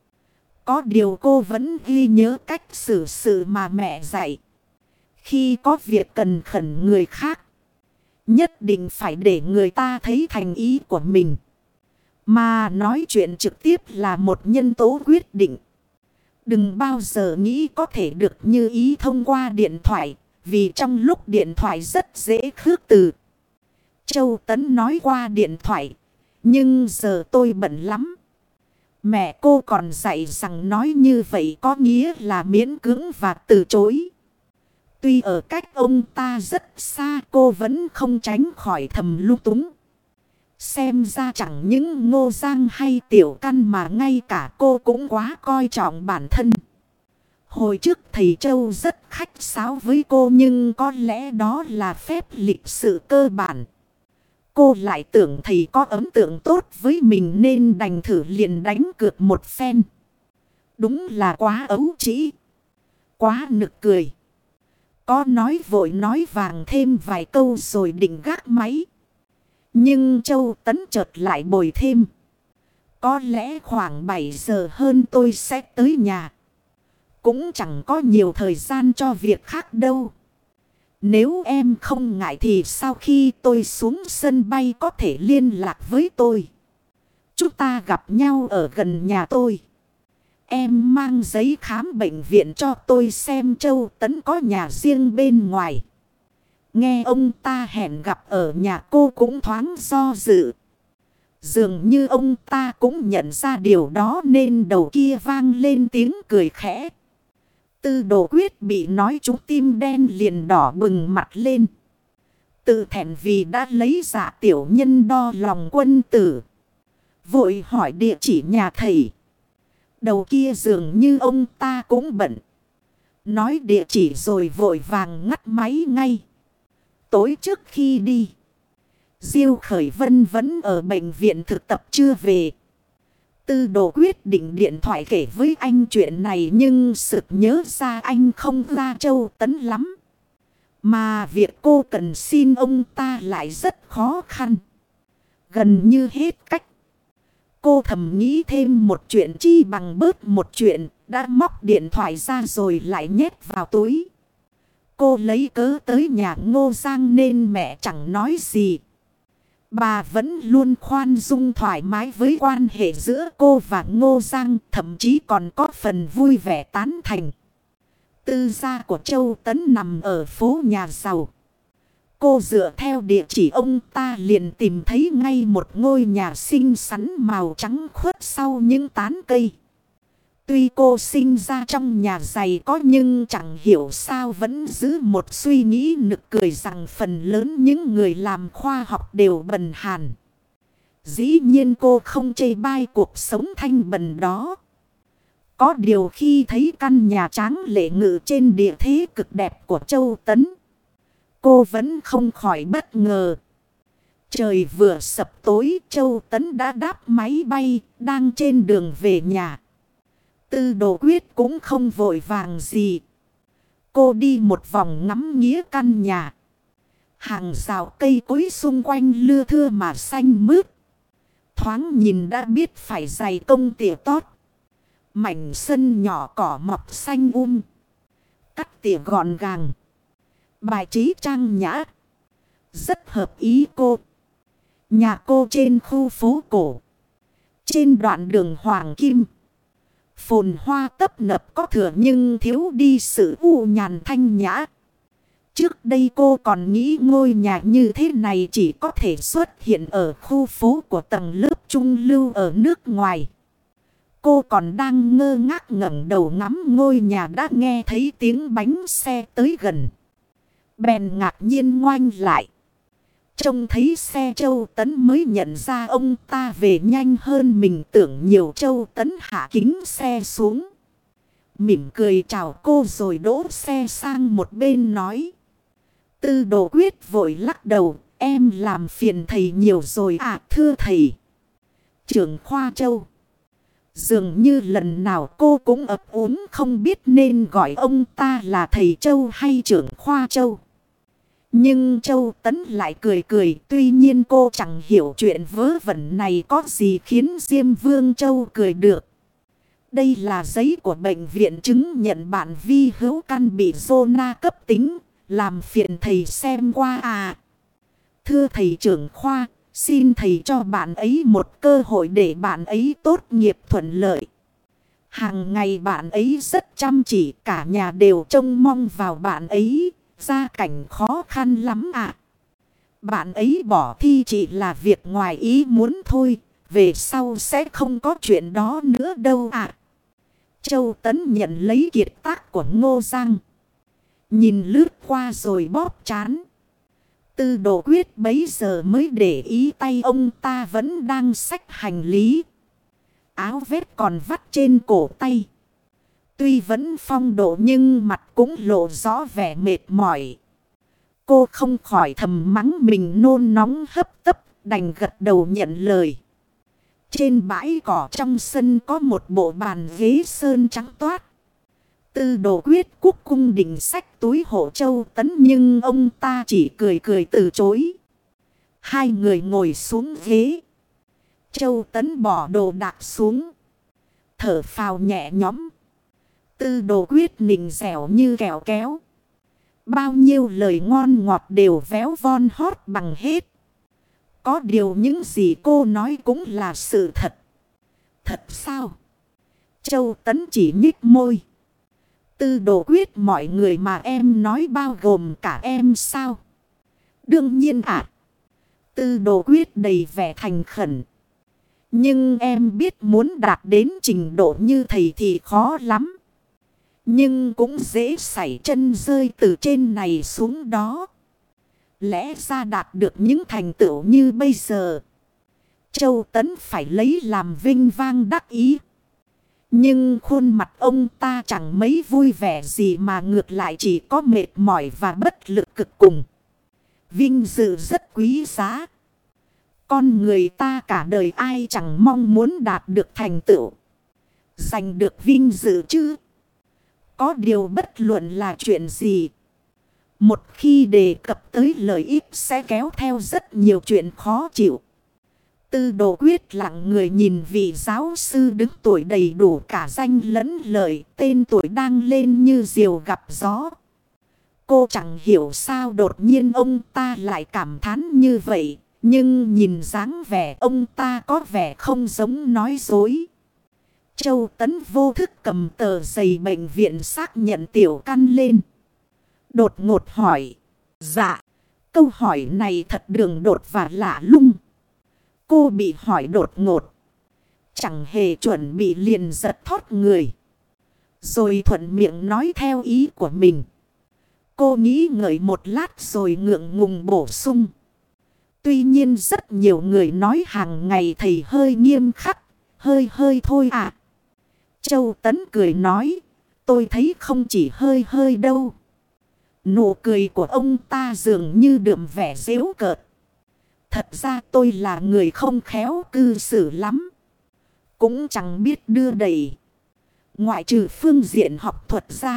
Có điều cô vẫn ghi nhớ cách xử sự mà mẹ dạy. Khi có việc cần khẩn người khác, nhất định phải để người ta thấy thành ý của mình. Mà nói chuyện trực tiếp là một nhân tố quyết định. Đừng bao giờ nghĩ có thể được như ý thông qua điện thoại. Vì trong lúc điện thoại rất dễ khước từ. Châu Tấn nói qua điện thoại. Nhưng giờ tôi bận lắm. Mẹ cô còn dạy rằng nói như vậy có nghĩa là miễn cưỡng và từ chối. Tuy ở cách ông ta rất xa, cô vẫn không tránh khỏi thầm lung túng. Xem ra chẳng những Ngô Giang hay Tiểu Căn mà ngay cả cô cũng quá coi trọng bản thân. Hồi trước thầy Châu rất khách sáo với cô nhưng có lẽ đó là phép lịch sự cơ bản. Cô lại tưởng thầy có ấn tượng tốt với mình nên đành thử liền đánh cược một phen. Đúng là quá ấu trĩ, quá nực cười. Có nói vội nói vàng thêm vài câu rồi định gác máy. Nhưng Châu Tấn chợt lại bồi thêm. Có lẽ khoảng bảy giờ hơn tôi sẽ tới nhà. Cũng chẳng có nhiều thời gian cho việc khác đâu. Nếu em không ngại thì sau khi tôi xuống sân bay có thể liên lạc với tôi. Chúng ta gặp nhau ở gần nhà tôi. Em mang giấy khám bệnh viện cho tôi xem Châu Tấn có nhà riêng bên ngoài. Nghe ông ta hẹn gặp ở nhà cô cũng thoáng do dự. Dường như ông ta cũng nhận ra điều đó nên đầu kia vang lên tiếng cười khẽ. Tư Đồ Quyết bị nói trúng tim đen liền đỏ bừng mặt lên. Tự thẹn vì đã lấy giả tiểu nhân đo lòng quân tử. Vội hỏi địa chỉ nhà thầy. Đầu kia dường như ông ta cũng bận. Nói địa chỉ rồi vội vàng ngắt máy ngay. Tối trước khi đi, Diêu Khởi Vân vẫn ở bệnh viện thực tập chưa về. Tư Đồ quyết định điện thoại kể với anh chuyện này nhưng sực nhớ ra anh không ra Châu Tấn lắm. Mà việc cô cần xin ông ta lại rất khó khăn. Gần như hết cách. Cô thầm nghĩ thêm một chuyện chi bằng bớt một chuyện, đã móc điện thoại ra rồi lại nhét vào túi. Cô lấy cớ tới nhà Ngô Giang nên mẹ chẳng nói gì. Bà vẫn luôn khoan dung thoải mái với quan hệ giữa cô và Ngô Giang, thậm chí còn có phần vui vẻ tán thành. Tư gia của Châu Tấn nằm ở phố nhà giàu. Cô dựa theo địa chỉ ông ta liền tìm thấy ngay một ngôi nhà xinh xắn màu trắng khuất sau những tán cây. Tuy cô sinh ra trong nhà giàu có nhưng chẳng hiểu sao vẫn giữ một suy nghĩ nực cười rằng phần lớn những người làm khoa học đều bần hàn. Dĩ nhiên cô không chê bai cuộc sống thanh bần đó. Có điều khi thấy căn nhà tráng lệ ngự trên địa thế cực đẹp của Châu Tấn, cô vẫn không khỏi bất ngờ. Trời vừa sập tối, Châu Tấn đã đáp máy bay, đang trên đường về nhà. Tư Đồ quyết cũng không vội vàng gì. Cô đi một vòng ngắm nghía căn nhà. Hàng rào cây cối xung quanh lưa thưa mà xanh mướt. Thoáng nhìn đã biết phải dày công tỉa tót. Mảnh sân nhỏ cỏ mọc xanh um. Cắt tỉa gọn gàng. Bài trí trang nhã. Rất hợp ý cô. Nhà cô trên khu phố cổ. Trên đoạn đường Hoàng Kim. Phồn hoa tấp nập có thừa nhưng thiếu đi sự u nhàn thanh nhã. Trước đây cô còn nghĩ ngôi nhà như thế này chỉ có thể xuất hiện ở khu phố của tầng lớp trung lưu ở nước ngoài. Cô còn đang ngơ ngác ngẩng đầu ngắm ngôi nhà đã nghe thấy tiếng bánh xe tới gần. Bèn ngạc nhiên ngoảnh lại. Trông thấy xe Châu Tấn mới nhận ra ông ta về nhanh hơn mình tưởng nhiều. Châu Tấn hạ kính xe xuống. Mỉm cười chào cô rồi đỗ xe sang một bên nói. Tư Đồ quyết vội lắc đầu. Em làm phiền thầy nhiều rồi à thưa thầy. Trưởng khoa Châu. Dường như lần nào cô cũng ấp úng không biết nên gọi ông ta là thầy Châu hay trưởng khoa Châu. Nhưng Châu Tấn lại cười cười. Tuy nhiên cô chẳng hiểu chuyện vớ vẩn này có gì khiến Diêm Vương Châu cười được. Đây là giấy của bệnh viện chứng nhận bạn vi hữu căn bị zona cấp tính. Làm phiền thầy xem qua à. Thưa thầy trưởng khoa, xin thầy cho bạn ấy một cơ hội để bạn ấy tốt nghiệp thuận lợi. Hàng ngày bạn ấy rất chăm chỉ, cả nhà đều trông mong vào bạn ấy. Gia cảnh khó khăn lắm ạ. Bạn ấy bỏ thi chỉ là việc ngoài ý muốn thôi. Về sau sẽ không có chuyện đó nữa đâu ạ. Châu Tấn nhận lấy kiệt tác của Ngô Giang. Nhìn lướt qua rồi bóp chán. Tư Đồ quyết bấy giờ mới để ý tay ông ta vẫn đang xách hành lý. Áo vest còn vắt trên cổ tay. Tuy vẫn phong độ nhưng mặt cũng lộ rõ vẻ mệt mỏi. Cô không khỏi thầm mắng mình nôn nóng hấp tấp, đành gật đầu nhận lời. Trên bãi cỏ trong sân có một bộ bàn ghế sơn trắng toát. Tư Đồ quyết cúc cung định xách túi hộ Châu Tấn nhưng ông ta chỉ cười cười từ chối. Hai người ngồi xuống ghế. Châu Tấn bỏ đồ đạc xuống. Thở phào nhẹ nhõm. Tư Đồ quyết nịnh dẻo như kẹo kéo. Bao nhiêu lời ngon ngọt đều véo von hót bằng hết. Có điều những gì cô nói cũng là sự thật. Thật sao? Châu Tấn chỉ nhích môi. Tư Đồ Quyết mọi người mà em nói bao gồm cả em sao? Đương nhiên ạ. À, Tư Đồ Quyết đầy vẻ thành khẩn. Nhưng em biết muốn đạt đến trình độ như thầy thì khó lắm. Nhưng cũng dễ xảy chân rơi từ trên này xuống đó. Lẽ ra đạt được những thành tựu như bây giờ, Châu Tấn phải lấy làm vinh vang đắc ý. Nhưng khuôn mặt ông ta chẳng mấy vui vẻ gì mà ngược lại chỉ có mệt mỏi và bất lực cực cùng. Vinh dự rất quý giá. Con người ta cả đời ai chẳng mong muốn đạt được thành tựu, giành được vinh dự chứ. Có điều bất luận là chuyện gì, một khi đề cập tới lợi ích sẽ kéo theo rất nhiều chuyện khó chịu. Tư Đồ Quyết lặng người nhìn vị giáo sư đứng tuổi đầy đủ cả danh lẫn lợi, tên tuổi đang lên như diều gặp gió. Cô chẳng hiểu sao đột nhiên ông ta lại cảm thán như vậy, nhưng nhìn dáng vẻ ông ta có vẻ không giống nói dối. Châu Tấn vô thức cầm tờ giấy bệnh viện xác nhận tiểu căn lên. Đột ngột hỏi. Dạ. Câu hỏi này thật đường đột và lạ lung. Cô bị hỏi đột ngột, chẳng hề chuẩn bị liền giật thót người, rồi thuận miệng nói theo ý của mình. Cô nghĩ ngợi một lát rồi ngượng ngùng bổ sung. Tuy nhiên rất nhiều người nói hàng ngày thầy hơi nghiêm khắc, hơi hơi thôi à. Châu Tấn cười nói. Tôi thấy không chỉ hơi hơi đâu. Nụ cười của ông ta dường như đượm vẻ giễu cợt. Thật ra tôi là người không khéo cư xử lắm, cũng chẳng biết đưa đẩy. Ngoại trừ phương diện học thuật ra,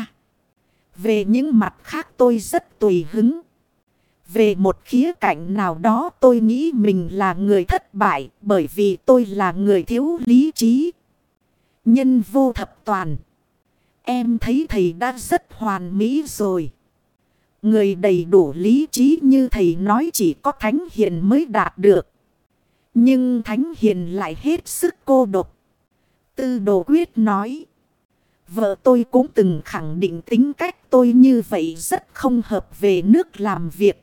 về những mặt khác tôi rất tùy hứng. Về một khía cạnh nào đó tôi nghĩ mình là người thất bại, bởi vì tôi là người thiếu lý trí. Nhân vô thập toàn. Em thấy thầy đã rất hoàn mỹ rồi. Người đầy đủ lý trí như thầy nói chỉ có thánh hiền mới đạt được. Nhưng thánh hiền lại hết sức cô độc. Tư Đồ Quyết nói. Vợ tôi cũng từng khẳng định tính cách tôi như vậy rất không hợp về nước làm việc.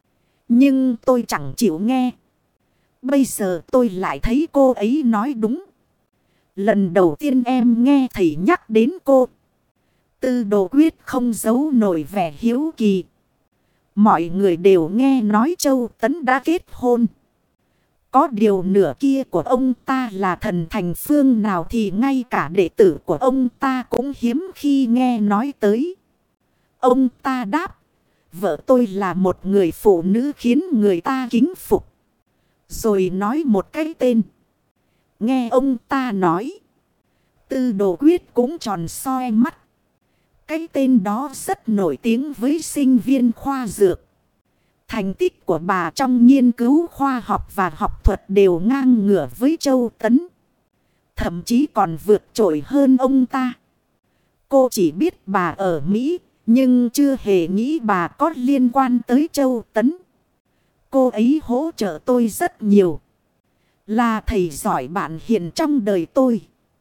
Nhưng tôi chẳng chịu nghe. Bây giờ tôi lại thấy cô ấy nói đúng. Lần đầu tiên em nghe thầy nhắc đến cô. Tư Đồ Quyết không giấu nổi vẻ hiếu kỳ. Mọi người đều nghe nói Châu Tấn đã kết hôn. Có điều nửa kia của ông ta là thần thành phương nào thì ngay cả đệ tử của ông ta cũng hiếm khi nghe nói tới. Ông ta đáp. Vợ tôi là một người phụ nữ khiến người ta kính phục. Rồi nói một cái tên. Nghe ông ta nói, Tư Đồ Quyết cũng tròn soi mắt. Cái tên đó rất nổi tiếng với sinh viên khoa dược. Thành tích của bà trong nghiên cứu khoa học và học thuật đều ngang ngửa với Châu Tấn. Thậm chí còn vượt trội hơn ông ta. Cô chỉ biết bà ở Mỹ, nhưng chưa hề nghĩ bà có liên quan tới Châu Tấn. Cô ấy hỗ trợ tôi rất nhiều. Là thầy giỏi bạn hiền trong đời tôi.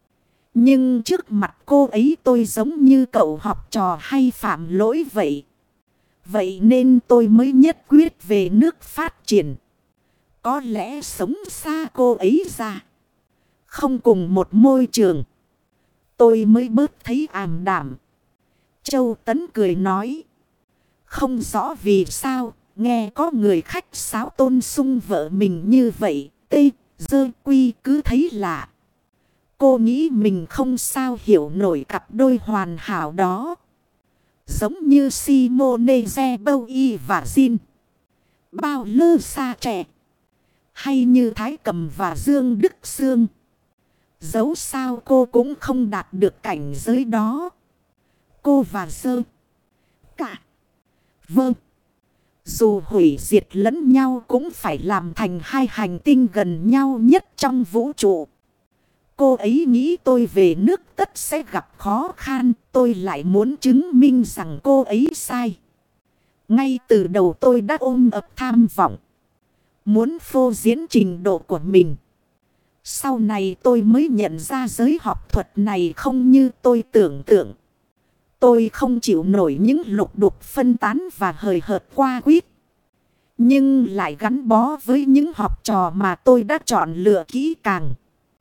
Nhưng trước mặt cô ấy tôi giống như cậu học trò hay phạm lỗi vậy. Vậy nên tôi mới nhất quyết về nước phát triển. Có lẽ sống xa cô ấy ra, không cùng một môi trường, tôi mới bớt thấy ảm đạm. Châu Tấn cười nói. Không rõ vì sao, nghe có người khách sáo tôn sung vợ mình như vậy. Tê, dơ quy cứ thấy lạ. Cô nghĩ mình không sao hiểu nổi cặp đôi hoàn hảo đó. Giống như Simone Zebouy và Jin, Bao Lơ Sa Trẻ, hay như Thái Cầm và Dương Đức Sương. Dẫu sao cô cũng không đạt được cảnh giới đó. Cô và Sơ Cả Vâng, dù hủy diệt lẫn nhau cũng phải làm thành hai hành tinh gần nhau nhất trong vũ trụ. Cô ấy nghĩ tôi về nước tất sẽ gặp khó khăn. Tôi lại muốn chứng minh rằng cô ấy sai. Ngay từ đầu tôi đã ôm ấp tham vọng. Muốn phô diễn trình độ của mình. Sau này tôi mới nhận ra giới học thuật này không như tôi tưởng tượng. Tôi không chịu nổi những lục đục phân tán và hời hợt qua quýt. Nhưng lại gắn bó với những học trò mà tôi đã chọn lựa kỹ càng.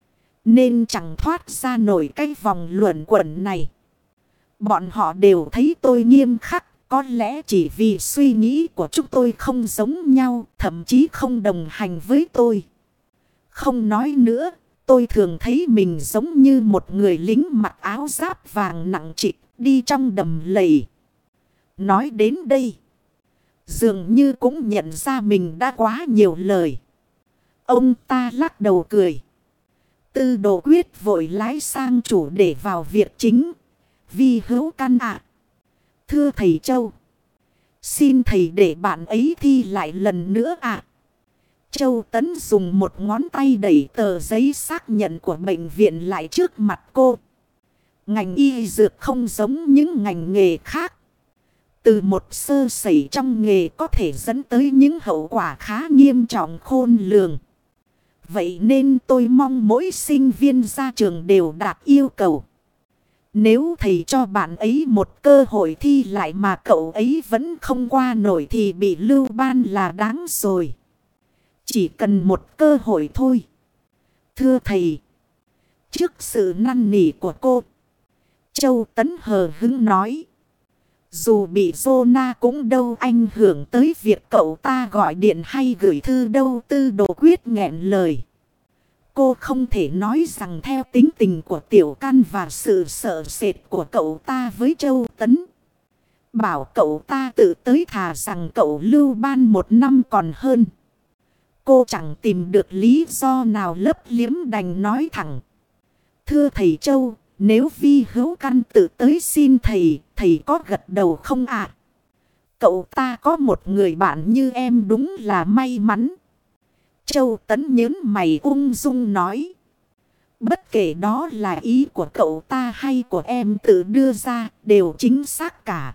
Nên chẳng thoát ra nổi cái vòng luẩn quẩn này. Bọn họ đều thấy tôi nghiêm khắc. Có lẽ chỉ vì suy nghĩ của chúng tôi không giống nhau. Thậm chí không đồng hành với tôi. Không nói nữa. Tôi thường thấy mình giống như một người lính mặc áo giáp vàng nặng trịch đi trong đầm lầy. Nói đến đây. Dường như cũng nhận ra mình đã quá nhiều lời. Ông ta lắc đầu cười. Tư Đồ Quyết vội lái sang chủ để vào việc chính. Vi Hữu Căn ạ. Thưa thầy Châu. Xin thầy để bạn ấy thi lại lần nữa ạ. Châu Tấn dùng một ngón tay đẩy tờ giấy xác nhận của bệnh viện lại trước mặt cô. Ngành y dược không giống những ngành nghề khác. Từ một sơ sẩy trong nghề có thể dẫn tới những hậu quả khá nghiêm trọng khôn lường. Vậy nên tôi mong mỗi sinh viên ra trường đều đạt yêu cầu. Nếu thầy cho bạn ấy một cơ hội thi lại mà cậu ấy vẫn không qua nổi thì bị lưu ban là đáng rồi. Chỉ cần một cơ hội thôi. Thưa thầy. Trước sự năn nỉ của cô, Châu Tấn hờ hững nói. Dù bị Zona cũng đâu ảnh hưởng tới việc cậu ta gọi điện hay gửi thư đâu. Tư Đồ Quyết nghẹn lời. Cô không thể nói rằng theo tính tình của Tiểu Căn và sự sợ sệt của cậu ta với Châu Tấn. Bảo cậu ta tự tới thà rằng cậu lưu ban một năm còn hơn. Cô chẳng tìm được lý do nào lấp liếm đành nói thẳng. Thưa thầy Châu, nếu Vi Hữu Căn tự tới xin thầy, thầy có gật đầu không ạ? Cậu ta có một người bạn như em đúng là may mắn. Châu Tấn nhớn mày ung dung nói. Bất kể đó là ý của cậu ta hay của em tự đưa ra, đều chính xác cả.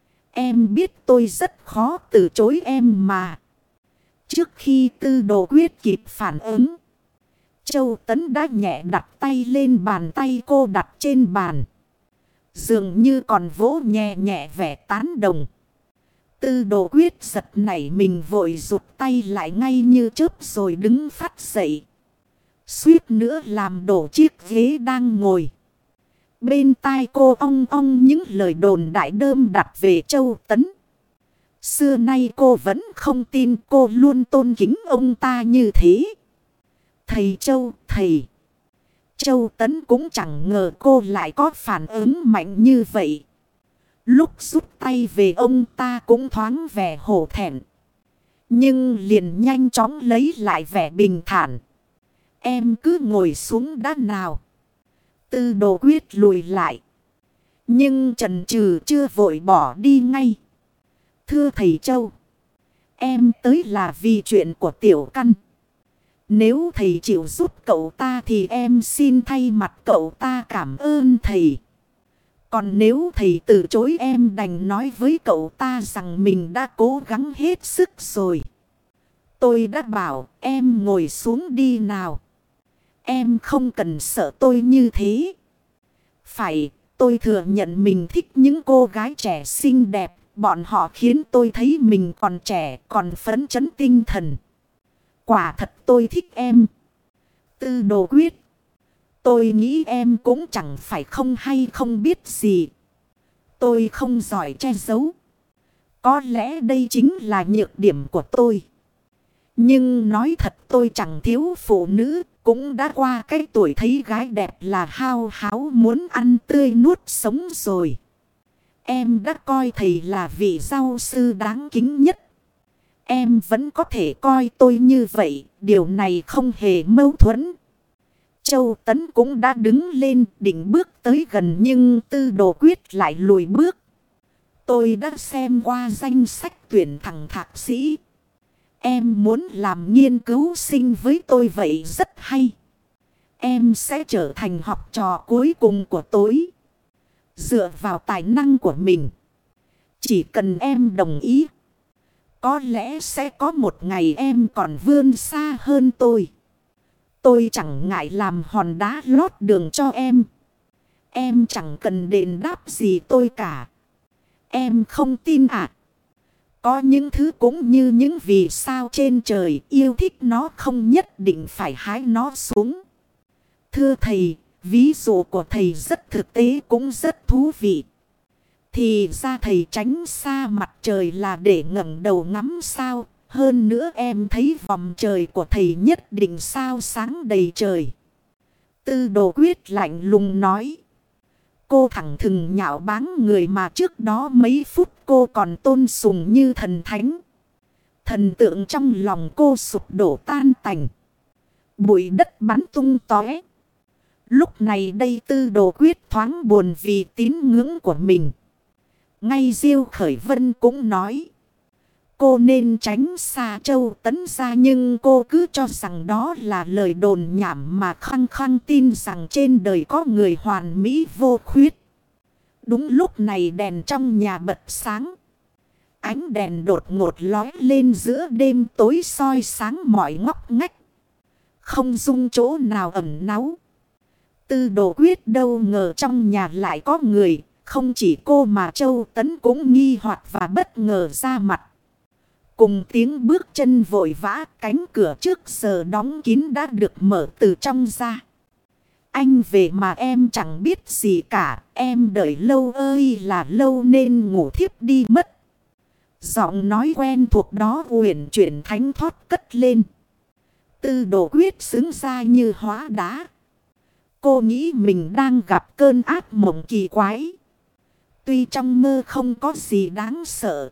Em biết tôi rất khó từ chối em mà. Trước khi Tư Đồ Quyết kịp phản ứng, Châu Tấn đã nhẹ đặt tay lên bàn tay cô đặt trên bàn. Dường như còn vỗ nhẹ nhẹ vẻ tán đồng. Tư Đồ Quyết giật nảy mình vội rụt tay lại ngay như chớp rồi đứng phát dậy. Suýt nữa làm đổ chiếc ghế đang ngồi. Bên tai cô ong ong những lời đồn đại đơm đặt về Châu Tấn. Xưa nay cô vẫn không tin, cô luôn tôn kính ông ta như thế. Thầy Châu, thầy. Châu Tấn cũng chẳng ngờ cô lại có phản ứng mạnh như vậy. Lúc rút tay về ông ta cũng thoáng vẻ hổ thẹn. Nhưng liền nhanh chóng lấy lại vẻ bình thản. Em cứ ngồi xuống đã nào. Tư Đồ Quyết lùi lại. Nhưng chần chừ chưa vội bỏ đi ngay. Thưa thầy Châu. Em tới là vì chuyện của Tiểu Căn. Nếu thầy chịu giúp cậu ta thì em xin thay mặt cậu ta cảm ơn thầy. Còn nếu thầy từ chối em đành nói với cậu ta rằng mình đã cố gắng hết sức rồi. Tôi đã bảo em ngồi xuống đi nào. Em không cần sợ tôi như thế. Phải, tôi thừa nhận mình thích những cô gái trẻ xinh đẹp. Bọn họ khiến tôi thấy mình còn trẻ, còn phấn chấn tinh thần. Quả thật tôi thích em. Tư Đồ Quyết. Tôi nghĩ em cũng chẳng phải không hay không biết gì. Tôi không giỏi che giấu. Có lẽ đây chính là nhược điểm của tôi. Nhưng nói thật tôi chẳng thiếu phụ nữ. Cũng đã qua cái tuổi thấy gái đẹp là hao háo muốn ăn tươi nuốt sống rồi. Em đã coi thầy là vị giáo sư đáng kính nhất. Em vẫn có thể coi tôi như vậy. Điều này không hề mâu thuẫn. Châu Tấn cũng đã đứng lên định bước tới gần nhưng Tư Đồ Quyết lại lùi bước. Tôi đã xem qua danh sách tuyển thẳng thạc sĩ. Em muốn làm nghiên cứu sinh với tôi vậy rất hay. Em sẽ trở thành học trò cuối cùng của tôi. Dựa vào tài năng của mình, Chỉ cần em đồng ý. Có lẽ sẽ có một ngày em còn vươn xa hơn tôi. Tôi chẳng ngại làm hòn đá lót đường cho em. Em chẳng cần đền đáp gì tôi cả. Em không tin à? Có những thứ cũng như những vì sao trên trời, yêu thích nó không nhất định phải hái nó xuống. Thưa thầy, ví dụ của thầy rất thực tế cũng rất thú vị. Thì ra thầy tránh xa mặt trời là để ngẩng đầu ngắm sao. Hơn nữa em thấy vòng trời của thầy nhất định sao sáng đầy trời. Tư Đồ Quyết lạnh lùng nói. Cô thẳng thừng nhạo báng người mà trước đó mấy phút cô còn tôn sùng như thần thánh. Thần tượng trong lòng cô sụp đổ tan tành. Bụi đất bắn tung tóe. Lúc này đây Tư Đồ Quyết thoáng buồn vì tín ngưỡng của mình. Ngay Diêu Khởi Vân cũng nói. Cô nên tránh xa Châu Tấn ra, nhưng cô cứ cho rằng đó là lời đồn nhảm mà khăng khăng tin rằng trên đời có người hoàn mỹ vô khuyết. Đúng lúc này đèn trong nhà bật sáng. Ánh đèn đột ngột lói lên giữa đêm tối soi sáng mọi ngóc ngách. Không dung chỗ nào ẩn náu. Tư Đồ Quyết đâu ngờ trong nhà lại có người. Không chỉ cô mà Châu Tấn cũng nghi hoặc và bất ngờ ra mặt. Cùng tiếng bước chân vội vã, cánh cửa trước giờ đóng kín đã được mở từ trong ra. Anh về mà em chẳng biết gì cả, em đợi lâu ơi là lâu nên ngủ thiếp đi mất. Giọng nói quen thuộc đó uyển chuyển thánh thoát cất lên. Tư Đồ Quyết xứng ra như hóa đá. Cô nghĩ mình đang gặp cơn ác mộng kỳ quái. Tuy trong mơ không có gì đáng sợ,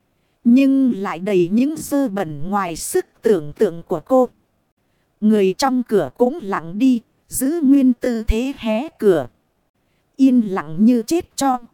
nhưng lại đầy những dơ bẩn ngoài sức tưởng tượng của cô. Người trong cửa cũng lặng đi, giữ nguyên tư thế hé cửa. Yên lặng như chết cho.